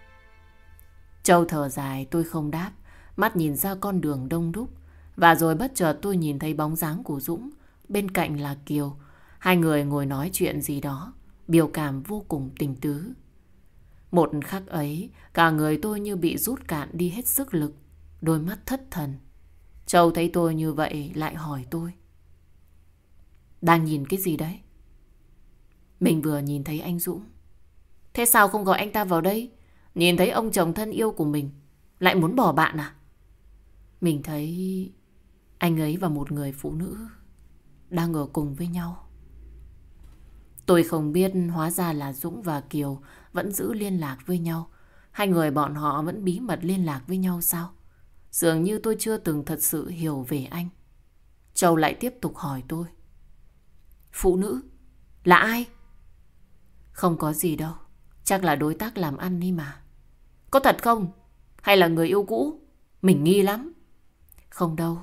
Châu thở dài, tôi không đáp. Mắt nhìn ra con đường đông đúc. Và rồi bất chợt tôi nhìn thấy bóng dáng của Dũng. Bên cạnh là Kiều. Hai người ngồi nói chuyện gì đó, biểu cảm vô cùng tình tứ. Một khắc ấy, cả người tôi như bị rút cạn đi hết sức lực. Đôi mắt thất thần. Châu thấy tôi như vậy lại hỏi tôi. Đang nhìn cái gì đấy? Mình vừa nhìn thấy anh Dũng. Thế sao không gọi anh ta vào đây? Nhìn thấy ông chồng thân yêu của mình lại muốn bỏ bạn à? Mình thấy anh ấy và một người phụ nữ đang ở cùng với nhau. Tôi không biết, hóa ra là Dũng và Kiều vẫn giữ liên lạc với nhau. Hai người bọn họ vẫn bí mật liên lạc với nhau sao? Dường như tôi chưa từng thật sự hiểu về anh. Châu lại tiếp tục hỏi tôi. Phụ nữ? Là ai? Không có gì đâu. Chắc là đối tác làm ăn đi mà. Có thật không? Hay là người yêu cũ? Mình nghi lắm. Không đâu.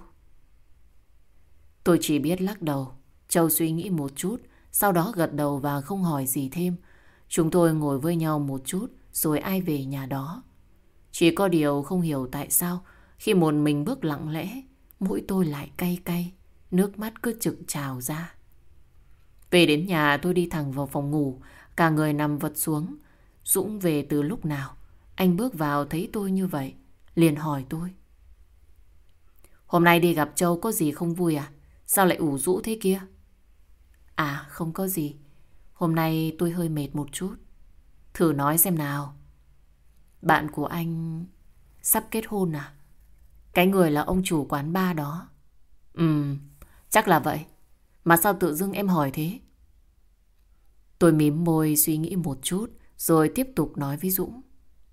Tôi chỉ biết lắc đầu. Châu suy nghĩ một chút, sau đó gật đầu và không hỏi gì thêm. Chúng tôi ngồi với nhau một chút, rồi ai về nhà đó. Chỉ có điều không hiểu tại sao khi một mình bước lặng lẽ, mũi tôi lại cay cay, nước mắt cứ trực trào ra. Về đến nhà tôi đi thẳng vào phòng ngủ, cả người nằm vật xuống. Dũng về từ lúc nào? Anh bước vào thấy tôi như vậy, liền hỏi tôi. Hôm nay đi gặp Châu có gì không vui à? Sao lại ủ rũ thế kia? À, không có gì. Hôm nay tôi hơi mệt một chút. Thử nói xem nào. Bạn của anh sắp kết hôn à? Cái người là ông chủ quán bar đó. Chắc là vậy. Mà sao tự dưng em hỏi thế? Tôi mím môi suy nghĩ một chút, rồi tiếp tục nói với Dũng.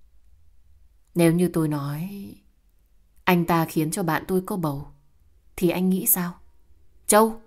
Nếu như tôi nói anh ta khiến cho bạn tôi có bầu, thì anh nghĩ sao? Châu?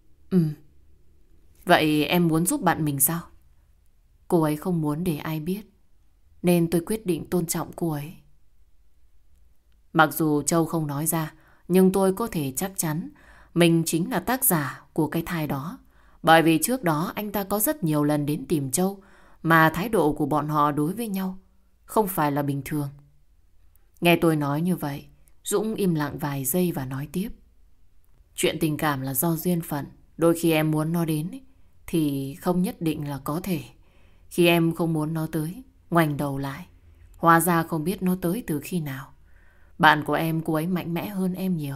Vậy em muốn giúp bạn mình sao? Cô ấy không muốn để ai biết, nên tôi quyết định tôn trọng cô ấy. Mặc dù Châu không nói ra, nhưng tôi có thể chắc chắn mình chính là tác giả của cái thai đó. Bởi vì trước đó anh ta có rất nhiều lần đến tìm Châu, mà thái độ của bọn họ đối với nhau không phải là bình thường. Nghe tôi nói như vậy, Dũng im lặng vài giây và nói tiếp. Chuyện tình cảm là do duyên phận. Đôi khi em muốn nó đến thì không nhất định là có thể. Khi em không muốn nó tới, ngoảnh đầu lại, hóa ra không biết nó tới từ khi nào. Bạn của em, cô ấy mạnh mẽ hơn em nhiều.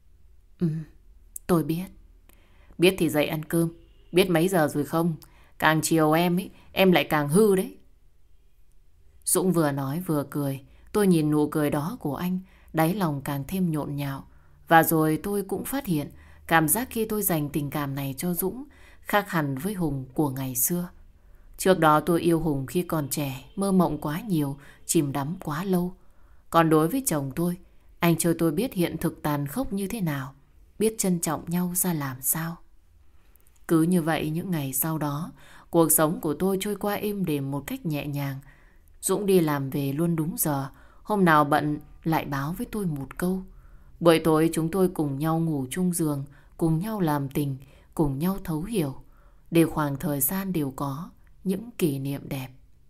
Tôi biết. Biết thì dậy ăn cơm. Biết mấy giờ rồi không? Càng chiều em ấy, em lại càng hư đấy. Dũng vừa nói vừa cười. Tôi nhìn nụ cười đó của anh, đáy lòng càng thêm nhộn nhạo. Và rồi tôi cũng phát hiện cảm giác khi tôi dành tình cảm này cho Dũng khác hẳn với Hùng của ngày xưa. Trước đó tôi yêu Hùng khi còn trẻ, mơ mộng quá nhiều, chìm đắm quá lâu. Còn đối với chồng tôi, anh cho tôi biết hiện thực tàn khốc như thế nào, biết trân trọng nhau ra làm sao. Cứ như vậy những ngày sau đó, cuộc sống của tôi trôi qua êm đềm một cách nhẹ nhàng. Dũng đi làm về luôn đúng giờ, hôm nào bận lại báo với tôi một câu. Buổi tối chúng tôi cùng nhau ngủ chung giường, cùng nhau làm tình, cùng nhau thấu hiểu. Để khoảng thời gian đều có những kỷ niệm đẹp.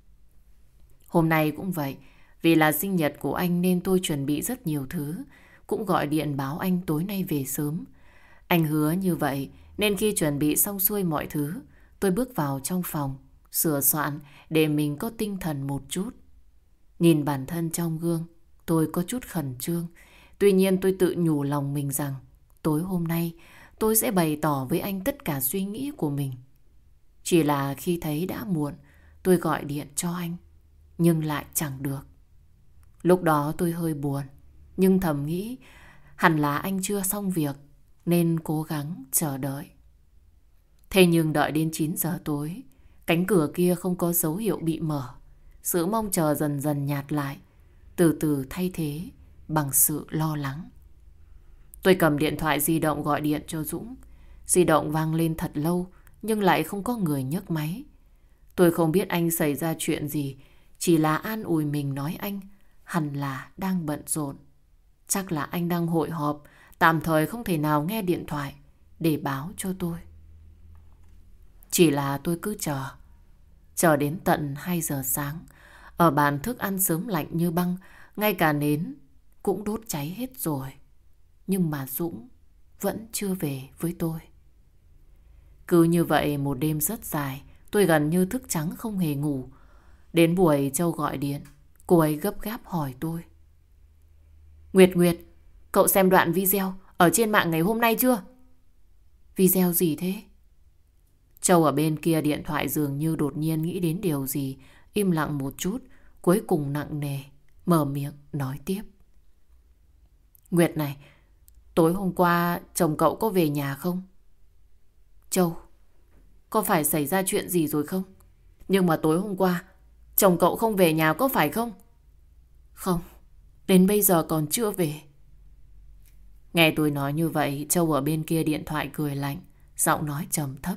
Hôm nay cũng vậy, vì là sinh nhật của anh nên tôi chuẩn bị rất nhiều thứ. Cũng gọi điện báo anh tối nay về sớm. Anh hứa như vậy nên khi chuẩn bị xong xuôi mọi thứ, tôi bước vào trong phòng, sửa soạn để mình có tinh thần một chút. Nhìn bản thân trong gương, tôi có chút khẩn trương. Tuy nhiên tôi tự nhủ lòng mình rằng tối hôm nay tôi sẽ bày tỏ với anh tất cả suy nghĩ của mình. Chỉ là khi thấy đã muộn, tôi gọi điện cho anh, nhưng lại chẳng được. Lúc đó tôi hơi buồn, nhưng thầm nghĩ hẳn là anh chưa xong việc, nên cố gắng chờ đợi. Thế nhưng đợi đến 9 giờ tối, cánh cửa kia không có dấu hiệu bị mở. Sự mong chờ dần dần nhạt lại, từ từ thay thế bằng sự lo lắng. Tôi cầm điện thoại di động gọi điện cho Dũng. Di động vang lên thật lâu, nhưng lại không có người nhấc máy. Tôi không biết anh xảy ra chuyện gì, chỉ là an ủi mình nói anh hẳn là đang bận rộn. Chắc là anh đang hội họp, tạm thời không thể nào nghe điện thoại để báo cho tôi. Chỉ là tôi cứ chờ đến tận 2 giờ sáng. Ở bàn thức ăn sớm lạnh như băng, ngay cả nến cũng đốt cháy hết rồi. Nhưng mà Dũng vẫn chưa về với tôi. Cứ như vậy một đêm rất dài, tôi gần như thức trắng không hề ngủ. Đến buổi Châu gọi điện, cô ấy gấp gáp hỏi tôi. Nguyệt, cậu xem đoạn video ở trên mạng ngày hôm nay chưa? Video gì thế? Châu ở bên kia điện thoại dường như đột nhiên nghĩ đến điều gì, im lặng một chút, cuối cùng nặng nề, mở miệng nói tiếp. Nguyệt này, tối hôm qua chồng cậu có về nhà không? Châu, có phải xảy ra chuyện gì rồi không? Nhưng mà tối hôm qua chồng cậu không về nhà có phải không? Không, đến bây giờ còn chưa về. Nghe tôi nói như vậy, Châu ở bên kia điện thoại cười lạnh, giọng nói trầm thấp.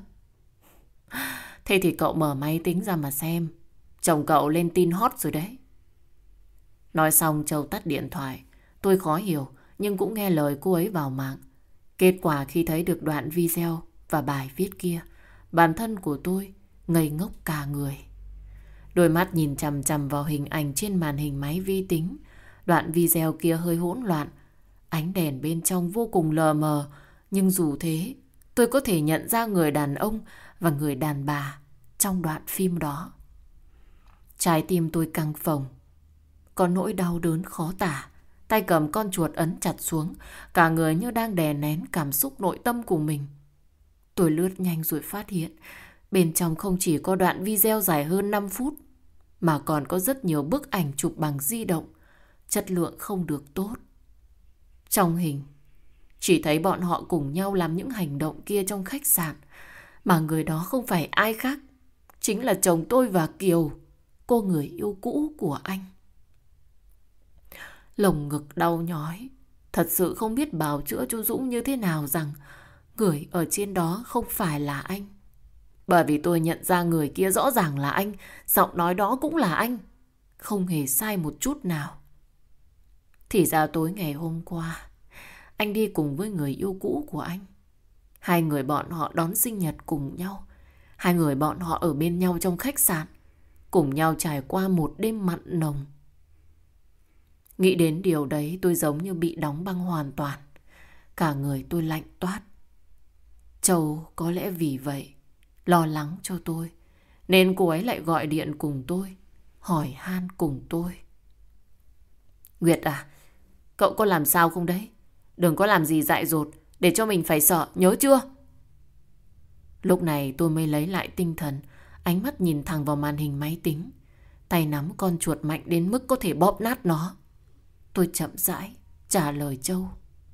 Thế thì cậu mở máy tính ra mà xem, chồng cậu lên tin hot rồi đấy. Nói xong Châu tắt điện thoại. Tôi khó hiểu nhưng cũng nghe lời cô ấy vào mạng. Kết quả khi thấy được đoạn video và bài viết kia, bản thân của tôi ngây ngốc cả người. Đôi mắt nhìn chằm chằm vào hình ảnh trên màn hình máy vi tính. Đoạn video kia hơi hỗn loạn, ánh đèn bên trong vô cùng lờ mờ. Nhưng dù thế, tôi có thể nhận ra người đàn ông và người đàn bà trong đoạn phim đó. Trái tim tôi căng phồng, có nỗi đau đớn khó tả. Tay cầm con chuột ấn chặt xuống, cả người như đang đè nén cảm xúc nội tâm của mình. Tôi lướt nhanh rồi phát hiện bên trong không chỉ có đoạn video dài hơn 5 phút, mà còn có rất nhiều bức ảnh chụp bằng di động, chất lượng không được tốt. Trong hình, chỉ thấy bọn họ cùng nhau làm những hành động kia trong khách sạn, mà người đó không phải ai khác, chính là chồng tôi và Kiều, cô người yêu cũ của anh. Lồng ngực đau nhói, thật sự không biết bào chữa cho Dũng như thế nào rằng người ở trên đó không phải là anh. Bởi vì tôi nhận ra người kia rõ ràng là anh, giọng nói đó cũng là anh, không hề sai một chút nào. Thì ra tối ngày hôm qua, anh đi cùng với người yêu cũ của anh. Hai người bọn họ đón sinh nhật cùng nhau. Hai người bọn họ ở bên nhau trong khách sạn, cùng nhau trải qua một đêm mặn nồng. Nghĩ đến điều đấy tôi giống như bị đóng băng hoàn toàn. Cả người tôi lạnh toát. Châu có lẽ vì vậy lo lắng cho tôi, nên cô ấy lại gọi điện cùng tôi, hỏi han cùng tôi. Nguyệt à, cậu có làm sao không đấy? Đừng có làm gì dại dột để cho mình phải sợ, nhớ chưa? Lúc này tôi mới lấy lại tinh thần, ánh mắt nhìn thẳng vào màn hình máy tính, tay nắm con chuột mạnh đến mức có thể bóp nát nó. Tôi chậm rãi trả lời Châu.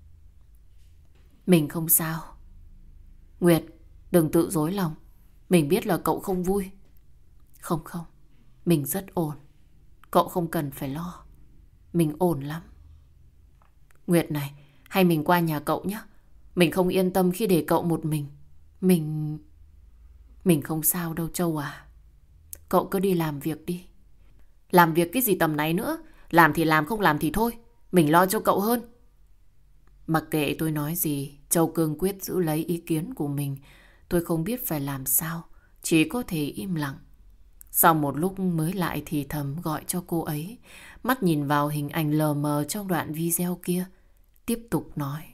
Mình không sao. Nguyệt, đừng tự dối lòng. Mình biết là cậu không vui. Không không, mình rất ổn. Cậu không cần phải lo. Mình ổn lắm. Nguyệt này, hay mình qua nhà cậu nhé. Mình không yên tâm khi để cậu một mình. Mình không sao đâu Châu à. Cậu cứ đi làm việc đi. Làm việc cái gì tầm này nữa? Làm thì làm, không làm thì thôi. Mình lo cho cậu hơn. Mặc kệ tôi nói gì, Châu cương quyết giữ lấy ý kiến của mình. Tôi không biết phải làm sao, chỉ có thể im lặng. Sau một lúc mới lại thì thầm gọi cho cô ấy, mắt nhìn vào hình ảnh lờ mờ trong đoạn video kia, tiếp tục nói.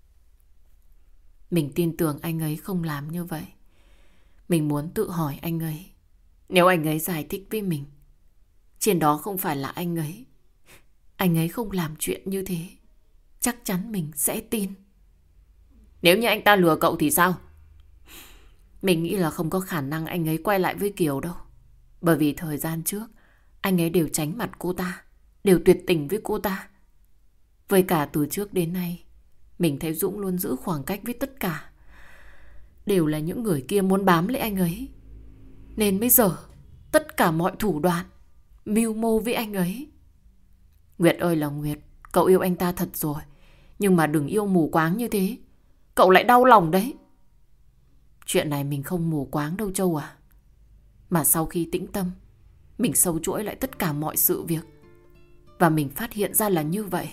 Mình tin tưởng anh ấy không làm như vậy. Mình muốn tự hỏi anh ấy. Nếu anh ấy giải thích với mình, trên đó không phải là anh ấy không làm chuyện như thế, chắc chắn mình sẽ tin. Nếu như anh ta lừa cậu thì sao? Mình nghĩ là không có khả năng anh ấy quay lại với Kiều đâu. Bởi vì thời gian trước, anh ấy đều tránh mặt cô ta, đều tuyệt tình với cô ta. Với cả từ trước đến nay, mình thấy Dũng luôn giữ khoảng cách với tất cả. Đều là những người kia muốn bám lấy anh ấy. Nên bây giờ, tất cả mọi thủ đoạn, mưu mô với anh ấy. Nguyệt ơi là Nguyệt, cậu yêu anh ta thật rồi. Nhưng mà đừng yêu mù quáng như thế. Cậu lại đau lòng đấy. Chuyện này mình không mù quáng đâu Châu à. Mà sau khi tĩnh tâm, mình sâu chuỗi lại tất cả mọi sự việc. Và mình phát hiện ra là như vậy.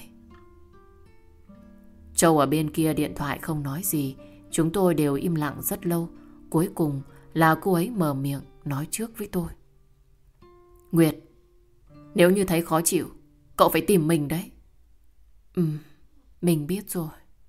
Châu ở bên kia điện thoại không nói gì. Chúng tôi đều im lặng rất lâu. Cuối cùng là cô ấy mở miệng nói trước với tôi. Nguyệt, nếu như thấy khó chịu, cậu phải tìm mình đấy. Mình biết rồi.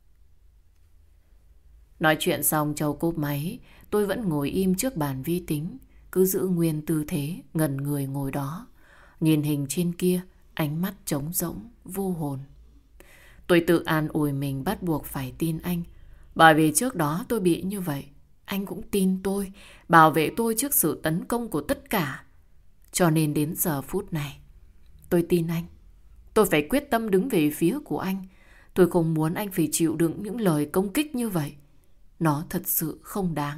Nói chuyện xong Châu cúp máy. Tôi vẫn ngồi im trước bàn vi tính, cứ giữ nguyên tư thế ngẩn người ngồi đó. Nhìn hình trên kia, ánh mắt trống rỗng, vô hồn. Tôi tự an ủi mình bắt buộc phải tin anh. Bởi vì trước đó tôi bị như vậy, anh cũng tin tôi, bảo vệ tôi trước sự tấn công của tất cả. Cho nên đến giờ phút này, tôi tin anh. Tôi phải quyết tâm đứng về phía của anh. Tôi không muốn anh phải chịu đựng những lời công kích như vậy. Nó thật sự không đáng.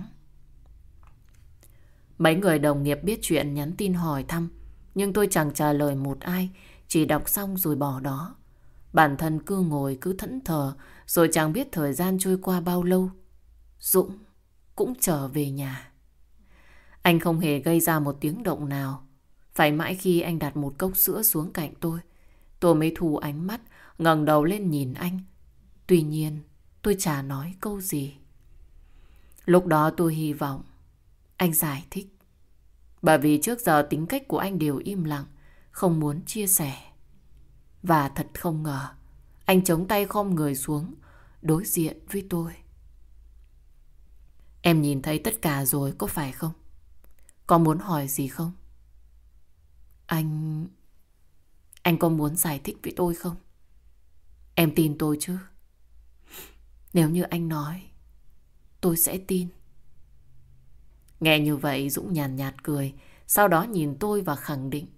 Mấy người đồng nghiệp biết chuyện nhắn tin hỏi thăm, nhưng tôi chẳng trả lời một ai, chỉ đọc xong rồi bỏ đó. Bản thân cứ ngồi cứ thẫn thờ, rồi chẳng biết thời gian trôi qua bao lâu. Dũng cũng trở về nhà. Anh không hề gây ra một tiếng động nào. Phải mãi khi anh đặt một cốc sữa xuống cạnh tôi mới thu ánh mắt, ngẩng đầu lên nhìn anh. Tuy nhiên, tôi chả nói câu gì. Lúc đó tôi hy vọng anh giải thích. Bởi vì trước giờ tính cách của anh đều im lặng, không muốn chia sẻ. Và thật không ngờ, anh chống tay khom người xuống, đối diện với tôi. Em nhìn thấy tất cả rồi có phải không? Có muốn hỏi gì không? Anh có muốn giải thích với tôi không? Em tin tôi chứ? Nếu như anh nói, tôi sẽ tin. Nghe như vậy Dũng nhàn nhạt cười, sau đó nhìn tôi và khẳng định.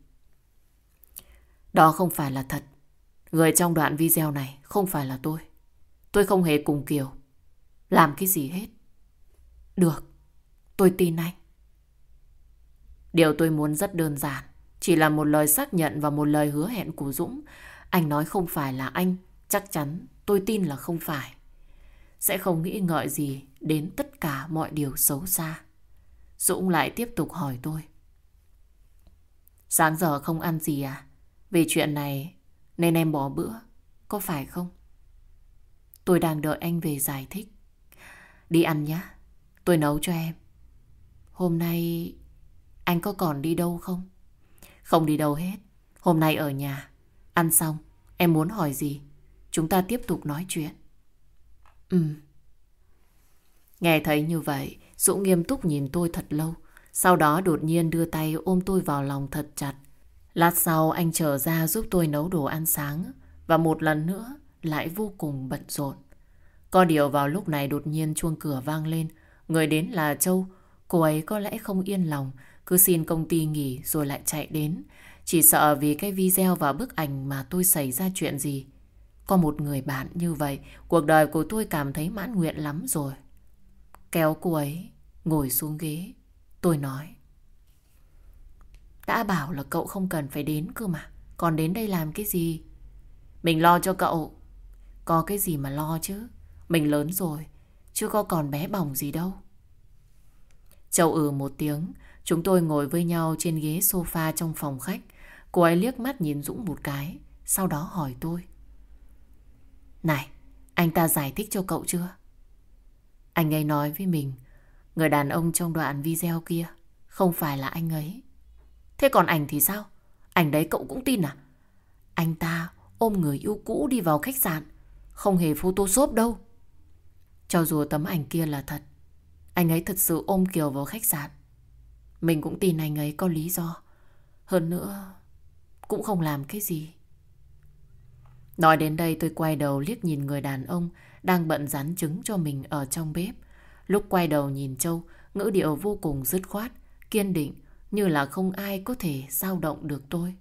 Đó không phải là thật. Người trong đoạn video này không phải là tôi. Tôi không hề cùng Kiều làm cái gì hết. Được, tôi tin anh. Điều tôi muốn rất đơn giản, chỉ là một lời xác nhận và một lời hứa hẹn của Dũng. Anh nói không phải là anh, chắc chắn tôi tin là không phải. Sẽ không nghĩ ngợi gì đến tất cả mọi điều xấu xa. Dũng lại tiếp tục hỏi tôi. Sáng giờ không ăn gì à? Vì chuyện này nên em bỏ bữa, có phải không? Tôi đang đợi anh về giải thích. Đi ăn nhá, tôi nấu cho em. Hôm nay anh có còn đi đâu không? Không đi đâu hết, hôm nay ở nhà. Ăn xong, em muốn hỏi gì, chúng ta tiếp tục nói chuyện. Nghe thấy như vậy, Dũng nghiêm túc nhìn tôi thật lâu. Sau đó đột nhiên đưa tay ôm tôi vào lòng thật chặt. Lát sau anh trở ra giúp tôi nấu đồ ăn sáng. Và một lần nữa lại vô cùng bận rộn. Có điều vào lúc này đột nhiên chuông cửa vang lên. Người đến là Châu. Cô ấy có lẽ không yên lòng, cứ xin công ty nghỉ rồi lại chạy đến. Chỉ sợ vì cái video và bức ảnh mà tôi xảy ra chuyện gì. Có một người bạn như vậy, cuộc đời của tôi cảm thấy mãn nguyện lắm rồi. Kéo cô ấy ngồi xuống ghế, tôi nói. Đã bảo là cậu không cần phải đến cơ mà. Còn đến đây làm cái gì? Mình lo cho cậu. Có cái gì mà lo chứ. Mình lớn rồi, chứ có còn bé bỏng gì đâu. Châu một tiếng. Chúng tôi ngồi với nhau trên ghế sofa trong phòng khách. Cô ấy liếc mắt nhìn Dũng một cái, sau đó hỏi tôi. Này, anh ta giải thích cho cậu chưa? Anh ấy nói với mình, người đàn ông trong đoạn video kia không phải là anh ấy. Thế còn ảnh thì sao? Ảnh đấy cậu cũng tin à? Anh ta ôm người yêu cũ đi vào khách sạn, không hề photoshop đâu. Cho dù tấm ảnh kia là thật, anh ấy thật sự ôm Kiều vào khách sạn. Mình cũng tin anh ấy có lý do. Hơn nữa, cũng không làm cái gì. Nói đến đây tôi quay đầu liếc nhìn người đàn ông đang bận rán trứng cho mình ở trong bếp. Lúc quay đầu nhìn Châu, ngữ điệu vô cùng dứt khoát, kiên định, như là không ai có thể dao động được tôi.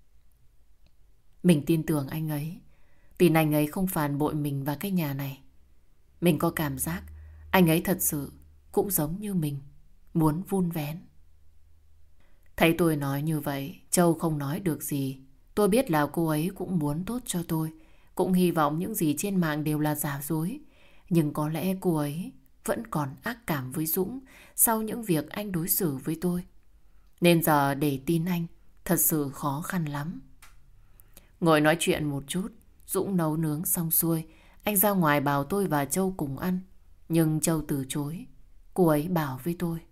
Mình tin tưởng anh ấy. Tin anh ấy không phản bội mình và cái nhà này. Mình có cảm giác anh ấy thật sự cũng giống như mình, muốn vun vén. Thấy tôi nói như vậy, Châu không nói được gì. Tôi biết là cô ấy cũng muốn tốt cho tôi, cũng hy vọng những gì trên mạng đều là giả dối. Nhưng có lẽ cô ấy vẫn còn ác cảm với Dũng sau những việc anh đối xử với tôi. Nên giờ để tin anh thật sự khó khăn lắm. Ngồi nói chuyện một chút, Dũng nấu nướng xong xuôi, anh ra ngoài bảo tôi và Châu cùng ăn. Nhưng Châu từ chối. Cô ấy bảo với tôi.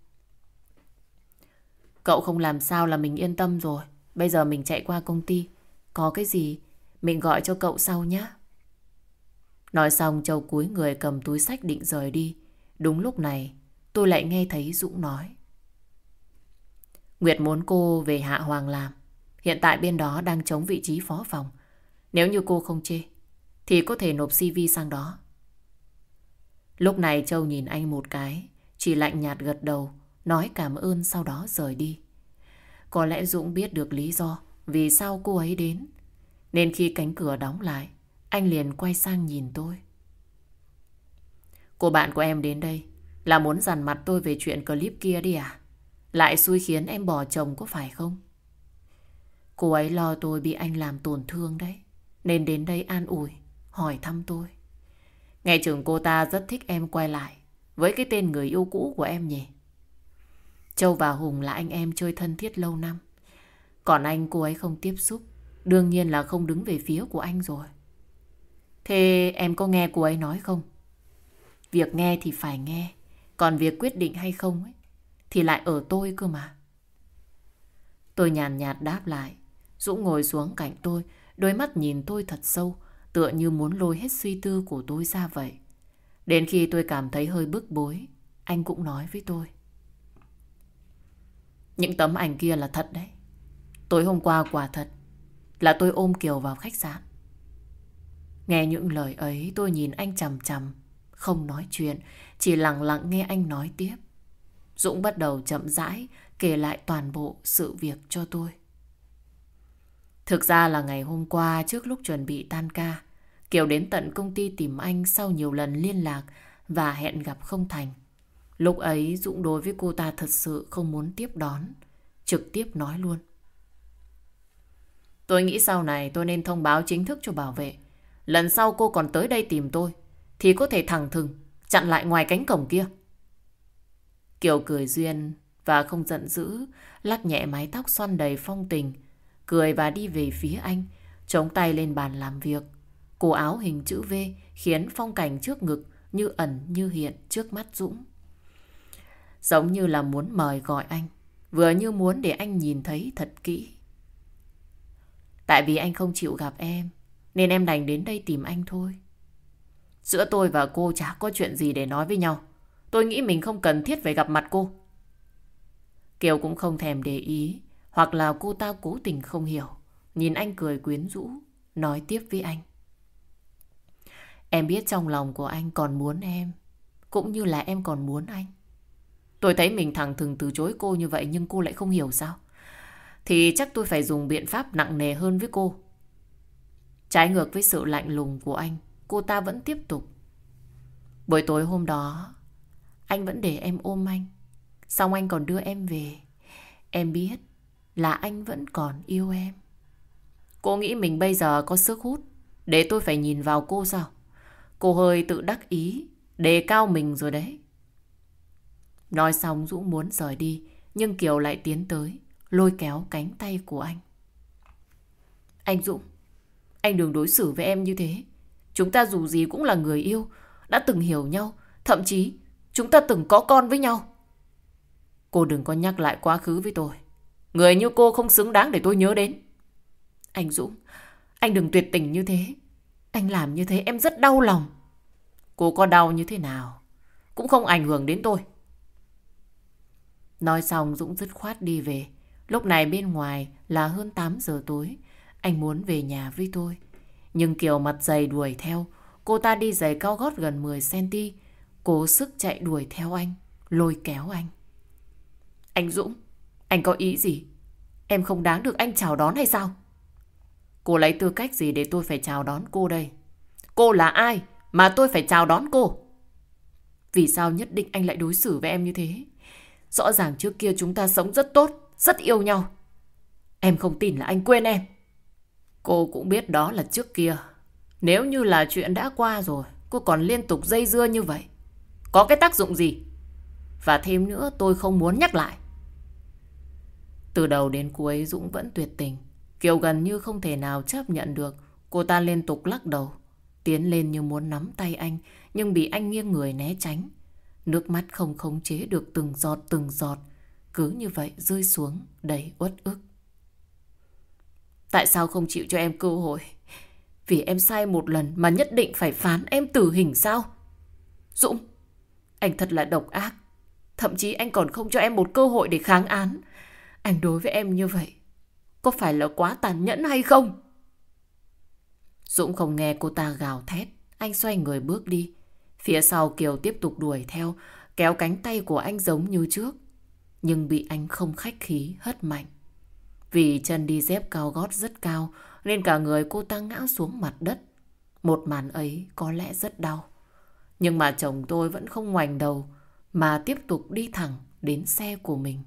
Cậu không làm sao là mình yên tâm rồi. Bây giờ mình chạy qua công ty. Có cái gì mình gọi cho cậu sau nhé. Nói xong Châu cúi người cầm túi xách định rời đi. Đúng lúc này tôi lại nghe thấy Dũng nói. Nguyệt muốn cô về Hạ Hoàng làm. Hiện tại bên đó đang trống vị trí phó phòng. Nếu như cô không chê thì có thể nộp CV sang đó. Lúc này Châu nhìn anh một cái, chỉ lạnh nhạt gật đầu, nói cảm ơn sau đó rời đi. Có lẽ Dũng biết được lý do vì sao cô ấy đến. Nên khi cánh cửa đóng lại, anh liền quay sang nhìn tôi. Cô bạn của em đến đây là muốn dằn mặt tôi về chuyện clip kia đi à? Lại xui khiến em bỏ chồng có phải không? Cô ấy lo tôi bị anh làm tổn thương đấy, nên đến đây an ủi, hỏi thăm tôi. Nghe chừng cô ta rất thích em quay lại với cái tên người yêu cũ của em nhỉ? Châu và Hùng là anh em chơi thân thiết lâu năm. Còn anh cô ấy không tiếp xúc, đương nhiên là không đứng về phía của anh rồi. Thế em có nghe cô ấy nói không? Việc nghe thì phải nghe, còn việc quyết định hay không ấy thì lại ở tôi cơ mà. Tôi nhàn nhạt đáp lại. Dũng ngồi xuống cạnh tôi, đôi mắt nhìn tôi thật sâu, tựa như muốn lôi hết suy tư của tôi ra vậy. Đến khi tôi cảm thấy hơi bức bối, anh cũng nói với tôi. Những tấm ảnh kia là thật đấy. Tối hôm qua quả thật là tôi ôm Kiều vào khách sạn. Nghe những lời ấy tôi nhìn anh chằm chằm, không nói chuyện, chỉ lặng lặng nghe anh nói tiếp. Dũng bắt đầu chậm rãi kể lại toàn bộ sự việc cho tôi. Thực ra là ngày hôm qua trước lúc chuẩn bị tan ca, Kiều đến tận công ty tìm anh sau nhiều lần liên lạc và hẹn gặp không thành. Lúc ấy Dũng đối với cô ta thật sự không muốn tiếp đón, trực tiếp nói luôn. Tôi nghĩ sau này tôi nên thông báo chính thức cho bảo vệ. Lần sau cô còn tới đây tìm tôi thì có thể thẳng thừng chặn lại ngoài cánh cổng kia. Kiều cười duyên và không giận dữ, lắc nhẹ mái tóc xoăn đầy phong tình, cười và đi về phía anh, chống tay lên bàn làm việc. Cổ áo hình chữ V khiến phong cảnh trước ngực như ẩn như hiện trước mắt Dũng. Giống như là muốn mời gọi anh, vừa như muốn để anh nhìn thấy thật kỹ. Tại vì anh không chịu gặp em, nên em đành đến đây tìm anh thôi. Giữa tôi và cô chả có chuyện gì để nói với nhau. Tôi nghĩ mình không cần thiết phải gặp mặt cô. Kiều cũng không thèm để ý, hoặc là cô ta cố tình không hiểu. Nhìn anh cười quyến rũ, nói tiếp với anh. Em biết trong lòng của anh còn muốn em, cũng như là em còn muốn anh. Tôi thấy mình thẳng thừng từ chối cô như vậy nhưng cô lại không hiểu sao. Thì chắc tôi phải dùng biện pháp nặng nề hơn với cô. Trái ngược với sự lạnh lùng của anh, cô ta vẫn tiếp tục. Buổi tối hôm đó, anh vẫn để em ôm anh. Xong anh còn đưa em về. Em biết là anh vẫn còn yêu em. Cô nghĩ mình bây giờ có sức hút để tôi phải nhìn vào cô sao? Cô hơi tự đắc ý, đề cao mình rồi đấy. Nói xong Dũng muốn rời đi, nhưng Kiều lại tiến tới, lôi kéo cánh tay của anh. Anh Dũng, anh đừng đối xử với em như thế. Chúng ta dù gì cũng là người yêu, đã từng hiểu nhau, thậm chí chúng ta từng có con với nhau. Cô đừng có nhắc lại quá khứ với tôi. Người như cô không xứng đáng để tôi nhớ đến. Anh Dũng, anh đừng tuyệt tình như thế. Anh làm như thế em rất đau lòng. Cô có đau như thế nào cũng không ảnh hưởng đến tôi. Nói xong Dũng dứt khoát đi về. Lúc này bên ngoài là hơn 8 giờ tối. Anh muốn về nhà với tôi. Nhưng Kiều mặt dày đuổi theo. Cô ta đi giày cao gót gần 10cm. Cố sức chạy đuổi theo anh, lôi kéo anh. Anh Dũng, anh có ý gì? Em không đáng được anh chào đón hay sao? Cô lấy tư cách gì để tôi phải chào đón cô đây? Cô là ai mà tôi phải chào đón cô? Vì sao nhất định anh lại đối xử với em như thế? Rõ ràng trước kia chúng ta sống rất tốt, rất yêu nhau. Em không tin là anh quên em. Cô cũng biết đó là trước kia. Nếu như là chuyện đã qua rồi, cô còn liên tục dây dưa như vậy, có cái tác dụng gì? Và thêm nữa tôi không muốn nhắc lại. Từ đầu đến cuối Dũng vẫn tuyệt tình. Kiều gần như không thể nào chấp nhận được. Cô ta liên tục lắc đầu, tiến lên như muốn nắm tay anh, nhưng bị anh nghiêng người né tránh. Nước mắt không khống chế được từng giọt, cứ như vậy rơi xuống đầy uất ức. Tại sao không chịu cho em cơ hội? Vì em sai một lần mà nhất định phải phán em tử hình sao? Dũng, anh thật là độc ác. Thậm chí anh còn không cho em một cơ hội để kháng án. Anh đối với em như vậy có phải là quá tàn nhẫn hay không? Dũng không nghe cô ta gào thét. Anh xoay người bước đi. Phía sau Kiều tiếp tục đuổi theo, kéo cánh tay của anh giống như trước. Nhưng bị anh không khách khí hất mạnh. Vì chân đi dép cao gót rất cao nên cả người cô ta ngã xuống mặt đất. Một màn ấy có lẽ rất đau. Nhưng mà chồng tôi vẫn không ngoảnh đầu mà tiếp tục đi thẳng đến xe của mình.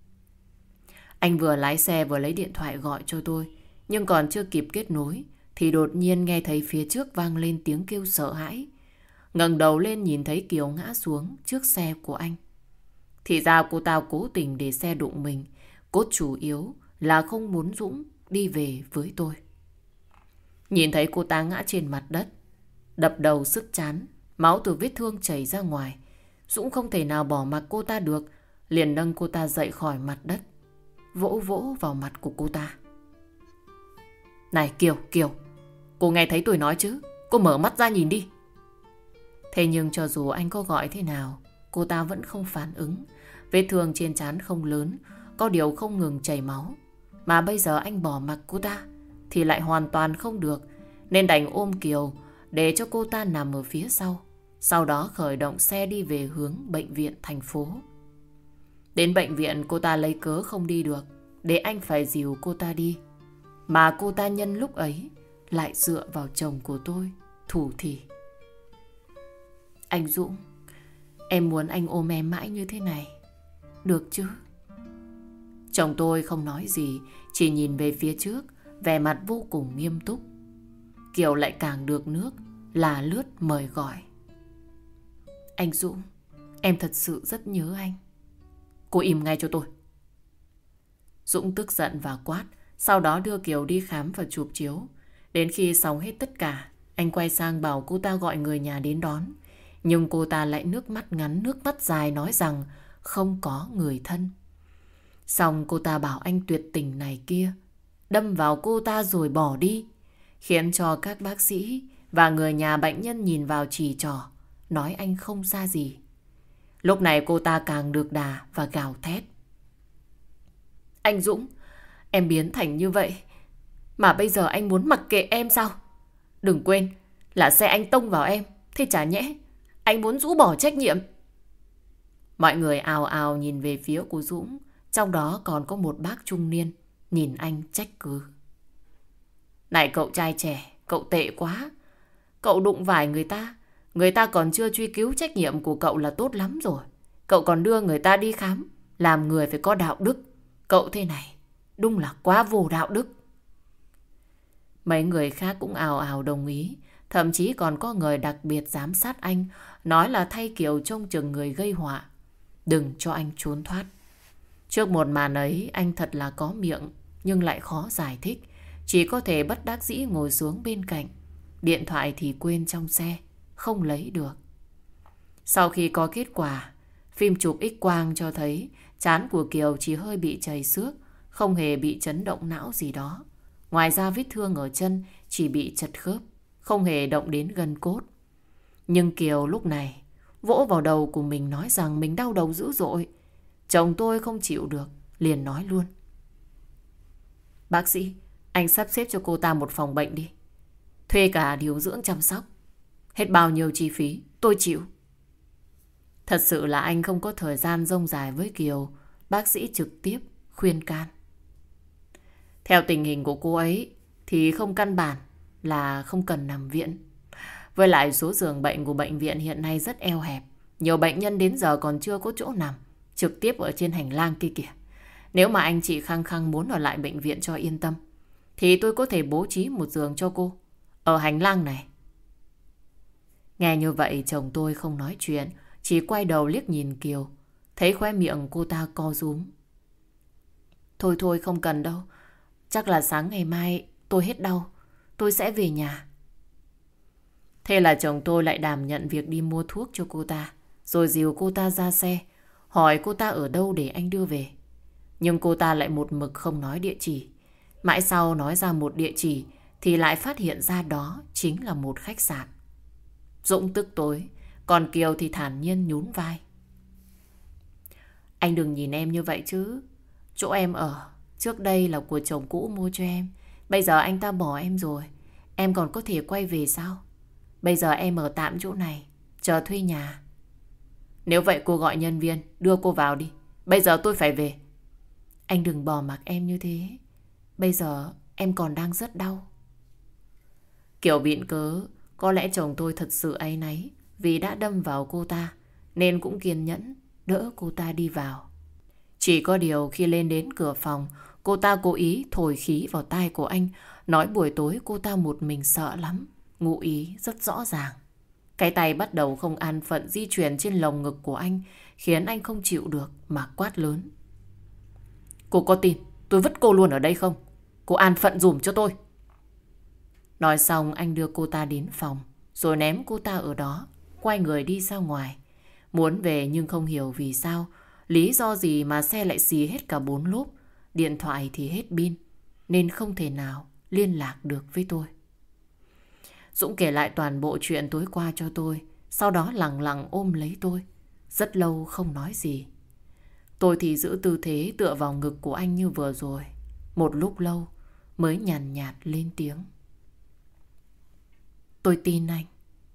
Anh vừa lái xe vừa lấy điện thoại gọi cho tôi. Nhưng còn chưa kịp kết nối thì đột nhiên nghe thấy phía trước vang lên tiếng kêu sợ hãi. Ngẩng đầu lên nhìn thấy Kiều ngã xuống trước xe của anh. Thì ra cô ta cố tình để xe đụng mình. Cốt chủ yếu là không muốn Dũng đi về với tôi. Nhìn thấy cô ta ngã trên mặt đất, đập đầu sứt chán, máu từ vết thương chảy ra ngoài. Dũng không thể nào bỏ mặc cô ta được, liền nâng cô ta dậy khỏi mặt đất, vỗ vỗ vào mặt của cô ta. Này Kiều, cô nghe thấy tôi nói chứ? Cô mở mắt ra nhìn đi. Thế nhưng cho dù anh có gọi thế nào, cô ta vẫn không phản ứng. Vết thương trên trán không lớn, có điều không ngừng chảy máu. Mà bây giờ anh bỏ mặc cô ta thì lại hoàn toàn không được, nên đành ôm Kiều để cho cô ta nằm ở phía sau. Sau đó khởi động xe đi về hướng bệnh viện thành phố. Đến bệnh viện cô ta lấy cớ không đi được, để anh phải dìu cô ta đi. Mà cô ta nhân lúc ấy lại dựa vào chồng của tôi thủ thỉ. Anh Dũng, em muốn anh ôm em mãi như thế này, được chứ? Chồng tôi không nói gì, chỉ nhìn về phía trước, vẻ mặt vô cùng nghiêm túc. Kiều lại càng được nước, là lướt mời gọi. Anh Dũng, em thật sự rất nhớ anh. Cô im ngay cho tôi. Dũng tức giận và quát, sau đó đưa Kiều đi khám và chụp chiếu. Đến khi xong hết tất cả, anh quay sang bảo cô ta gọi người nhà đến đón. Nhưng cô ta lại nước mắt ngắn nước mắt dài nói rằng không có người thân. Xong cô ta bảo anh tuyệt tình này kia, đâm vào cô ta rồi bỏ đi, khiến cho các bác sĩ và người nhà bệnh nhân nhìn vào chỉ trỏ, nói anh không ra gì. Lúc này cô ta càng được đà và gào thét. Anh Dũng, em biến thành như vậy mà bây giờ anh muốn mặc kệ em sao? Đừng quên là xe anh tông vào em, thế chả nhẽ anh muốn rũ bỏ trách nhiệm? Mọi người ào ào nhìn về phía của Dũng, trong đó còn có một bác trung niên nhìn anh trách cứ. Này cậu trai trẻ, cậu tệ quá. Cậu đụng phải người ta còn chưa truy cứu trách nhiệm của cậu là tốt lắm rồi. Cậu còn đưa người ta đi khám, làm người phải có đạo đức. Cậu thế này, đúng là quá vô đạo đức. Mấy người khác cũng ào ào đồng ý. Thậm chí còn có người đặc biệt giám sát anh, nói là thay Kiều trông chừng người gây họa, đừng cho anh trốn thoát. Trước một màn ấy, anh thật là có miệng, nhưng lại khó giải thích. Chỉ có thể bất đắc dĩ ngồi xuống bên cạnh. Điện thoại thì quên trong xe, không lấy được. Sau khi có kết quả, phim chụp X-quang cho thấy trán của Kiều chỉ hơi bị chảy xước, không hề bị chấn động não gì đó. Ngoài ra vết thương ở chân chỉ bị chật khớp, không hề động đến gân cốt. Nhưng Kiều lúc này vỗ vào đầu của mình nói rằng mình đau đầu dữ dội. Chồng tôi không chịu được, liền nói luôn: bác sĩ, anh sắp xếp cho cô ta một phòng bệnh đi. Thuê cả điều dưỡng chăm sóc. Hết bao nhiêu chi phí, tôi chịu. Thật sự là anh không có thời gian dông dài với Kiều. Bác sĩ trực tiếp khuyên can. Theo tình hình của cô ấy thì không, căn bản là không cần nằm viện. Với lại số giường bệnh của bệnh viện hiện nay rất eo hẹp. Nhiều bệnh nhân đến giờ còn chưa có chỗ nằm, trực tiếp ở trên hành lang kia kìa. Nếu mà anh chị khăng khăng muốn ở lại bệnh viện cho yên tâm, thì tôi có thể bố trí một giường cho cô ở hành lang này. Nghe như vậy chồng tôi không nói chuyện, chỉ quay đầu liếc nhìn Kiều. Thấy khóe miệng cô ta co rúm. Thôi thôi, không cần đâu. Chắc là sáng ngày mai tôi hết đau, tôi sẽ về nhà. Thế là chồng tôi lại đảm nhận việc đi mua thuốc cho cô ta, rồi dìu cô ta ra xe, hỏi cô ta ở đâu để anh đưa về. Nhưng cô ta lại một mực không nói địa chỉ. Mãi sau nói ra một địa chỉ thì lại phát hiện ra đó chính là một khách sạn. Dũng tức tối, còn Kiều thì thản nhiên nhún vai. Anh đừng nhìn em như vậy chứ. Chỗ em ở trước đây là của chồng cũ mua cho em. Bây giờ anh ta bỏ em rồi, em còn có thể quay về sao? Bây giờ em ở tạm chỗ này, chờ thuê nhà. Nếu vậy cô gọi nhân viên đưa cô vào đi. Bây giờ tôi phải về. Anh đừng bỏ mặc em như thế. Bây giờ em còn đang rất đau. Kiểu viện cớ, có lẽ chồng tôi thật sự áy náy vì đã đâm vào cô ta, nên cũng kiên nhẫn đỡ cô ta đi vào. Chỉ có điều khi lên đến cửa phòng, cô ta cố ý thổi khí vào tai của anh, nói buổi tối cô ta một mình sợ lắm, ngụ ý rất rõ ràng. Cái tay bắt đầu không an phận di chuyển trên lồng ngực của anh, khiến anh không chịu được mà quát lớn. Cô có tin tôi vứt cô luôn ở đây không? Cô an phận dùm cho tôi. Nói xong anh đưa cô ta đến phòng, rồi ném cô ta ở đó, quay người đi ra ngoài. Muốn về nhưng không hiểu vì sao, lý do gì mà xe lại xì hết cả 4 lốp, điện thoại thì hết pin, nên không thể nào liên lạc được với tôi. Dũng kể lại toàn bộ chuyện tối qua cho tôi, sau đó lẳng lặng ôm lấy tôi, rất lâu không nói gì. Tôi thì giữ tư thế tựa vào ngực của anh như vừa rồi, một lúc lâu mới nhàn nhạt lên tiếng. Tôi tin anh.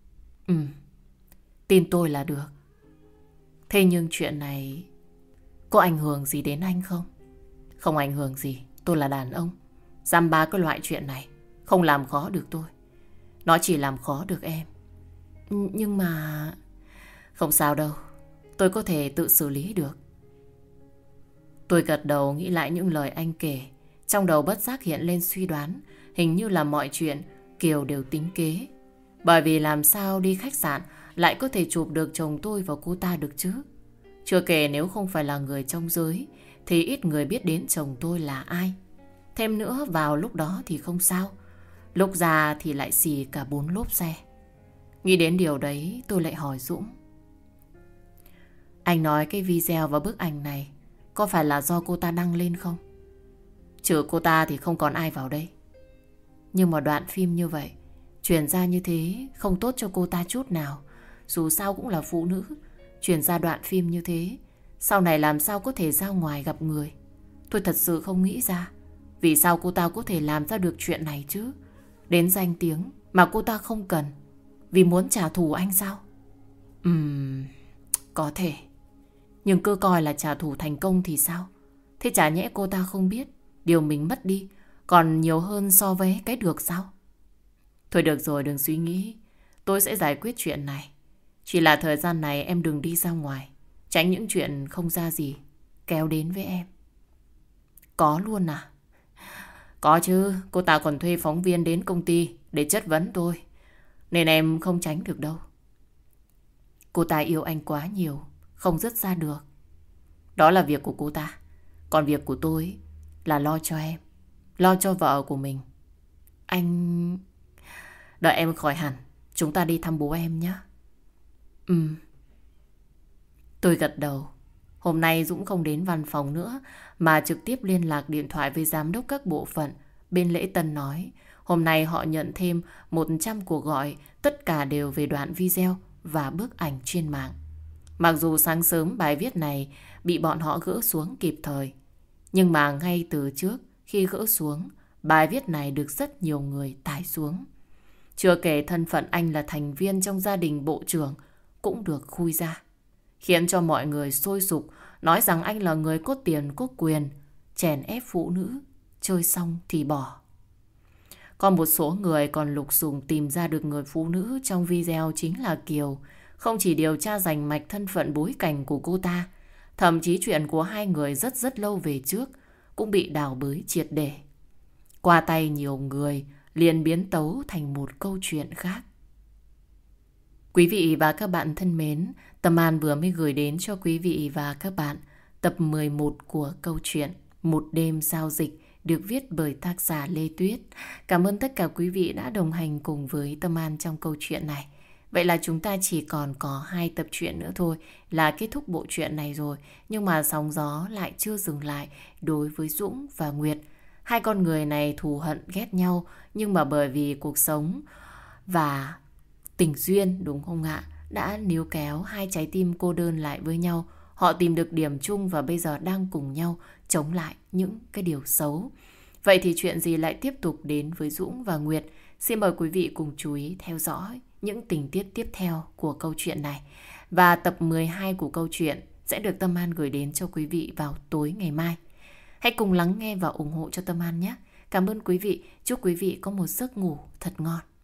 Tin tôi là được. Thế nhưng chuyện này có ảnh hưởng gì đến anh không? Không ảnh hưởng gì, tôi là đàn ông. Dăm ba cái loại chuyện này không làm khó được tôi. Nó chỉ làm khó được em. Nhưng mà... Không sao đâu, tôi có thể tự xử lý được. Tôi gật đầu nghĩ lại những lời anh kể. Trong đầu bất giác hiện lên suy đoán, hình như là mọi chuyện Kiều đều tính kế. Bởi vì làm sao đi khách sạn lại có thể chụp được chồng tôi và cô ta được chứ? Chưa kể nếu không phải là người trong giới thì ít người biết đến chồng tôi là ai. Thêm nữa vào lúc đó thì không sao, lúc ra thì lại xì cả 4 lốp xe. Nghĩ đến điều đấy tôi lại hỏi Dũng. Anh nói cái video và bức ảnh này có phải là do cô ta đăng lên không? Trừ cô ta thì không còn ai vào đây. Nhưng mà đoạn phim như vậy truyền ra như thế không tốt cho cô ta chút nào. Dù sao cũng là phụ nữ, truyền ra đoạn phim như thế sau này làm sao có thể ra ngoài gặp người. Tôi thật sự không nghĩ ra vì sao cô ta có thể làm ra được chuyện này chứ. Đến danh tiếng mà cô ta không cần, vì muốn trả thù anh sao? Có thể. Nhưng cứ coi là trả thù thành công thì sao? Thế chả nhẽ cô ta không biết điều mình mất đi còn nhiều hơn so với cái được sao? Thôi được rồi, đừng suy nghĩ. Tôi sẽ giải quyết chuyện này. Chỉ là thời gian này em đừng đi ra ngoài, tránh những chuyện không ra gì kéo đến với em. Có luôn à? Có chứ, cô ta còn thuê phóng viên đến công ty để chất vấn tôi. Nên em không tránh được đâu. Cô ta yêu anh quá nhiều, không dứt ra được. Đó là việc của cô ta. Còn việc của tôi là lo cho em, lo cho vợ của mình. Anh... Đợi em khỏi hẳn, chúng ta đi thăm bố em nhé. Ừ. Tôi gật đầu. Hôm nay Dũng không đến văn phòng nữa mà trực tiếp liên lạc điện thoại với giám đốc các bộ phận. Bên lễ tân nói hôm nay họ nhận thêm 100 cuộc gọi, tất cả đều về đoạn video và bức ảnh trên mạng. Mặc dù sáng sớm bài viết này bị bọn họ gỡ xuống kịp thời, nhưng mà ngay từ trước khi gỡ xuống, bài viết này được rất nhiều người tải xuống. Chưa kể thân phận anh là thành viên trong gia đình bộ trưởng cũng được khui ra, khiến cho mọi người sôi sục nói rằng anh là người có tiền có quyền, chèn ép phụ nữ, chơi xong thì bỏ. Còn một số người còn lục sùng tìm ra được người phụ nữ trong video chính là Kiều. Không chỉ điều tra rành mạch thân phận bối cảnh của cô ta, thậm chí chuyện của hai người rất lâu về trước cũng bị đào bới triệt để. Qua tay nhiều người liền biến tấu thành một câu chuyện khác. Quý vị và các bạn thân mến, Tâm An vừa mới gửi đến cho quý vị và các bạn tập 11 của câu chuyện Một đêm giao dịch được viết bởi tác giả Lê Tuyết. Cảm ơn tất cả quý vị đã đồng hành cùng với Tâm An trong câu chuyện này. Vậy là chúng ta chỉ còn có 2 tập truyện nữa thôi là kết thúc bộ truyện này rồi. Nhưng mà sóng gió lại chưa dừng lại đối với Dũng và Nguyệt. Hai con người này thù hận ghét nhau, nhưng mà bởi vì cuộc sống và tình duyên, đúng không ạ, đã níu kéo hai trái tim cô đơn lại với nhau. Họ tìm được điểm chung và bây giờ đang cùng nhau chống lại những cái điều xấu. Vậy thì chuyện gì lại tiếp tục đến với Dũng và Nguyệt? Xin mời quý vị cùng chú ý theo dõi những tình tiết tiếp theo của câu chuyện này. Và tập 12 của câu chuyện sẽ được Tâm An gửi đến cho quý vị vào tối ngày mai. Hãy cùng lắng nghe và ủng hộ cho Tâm An nhé. Cảm ơn quý vị. Chúc quý vị có một giấc ngủ thật ngon.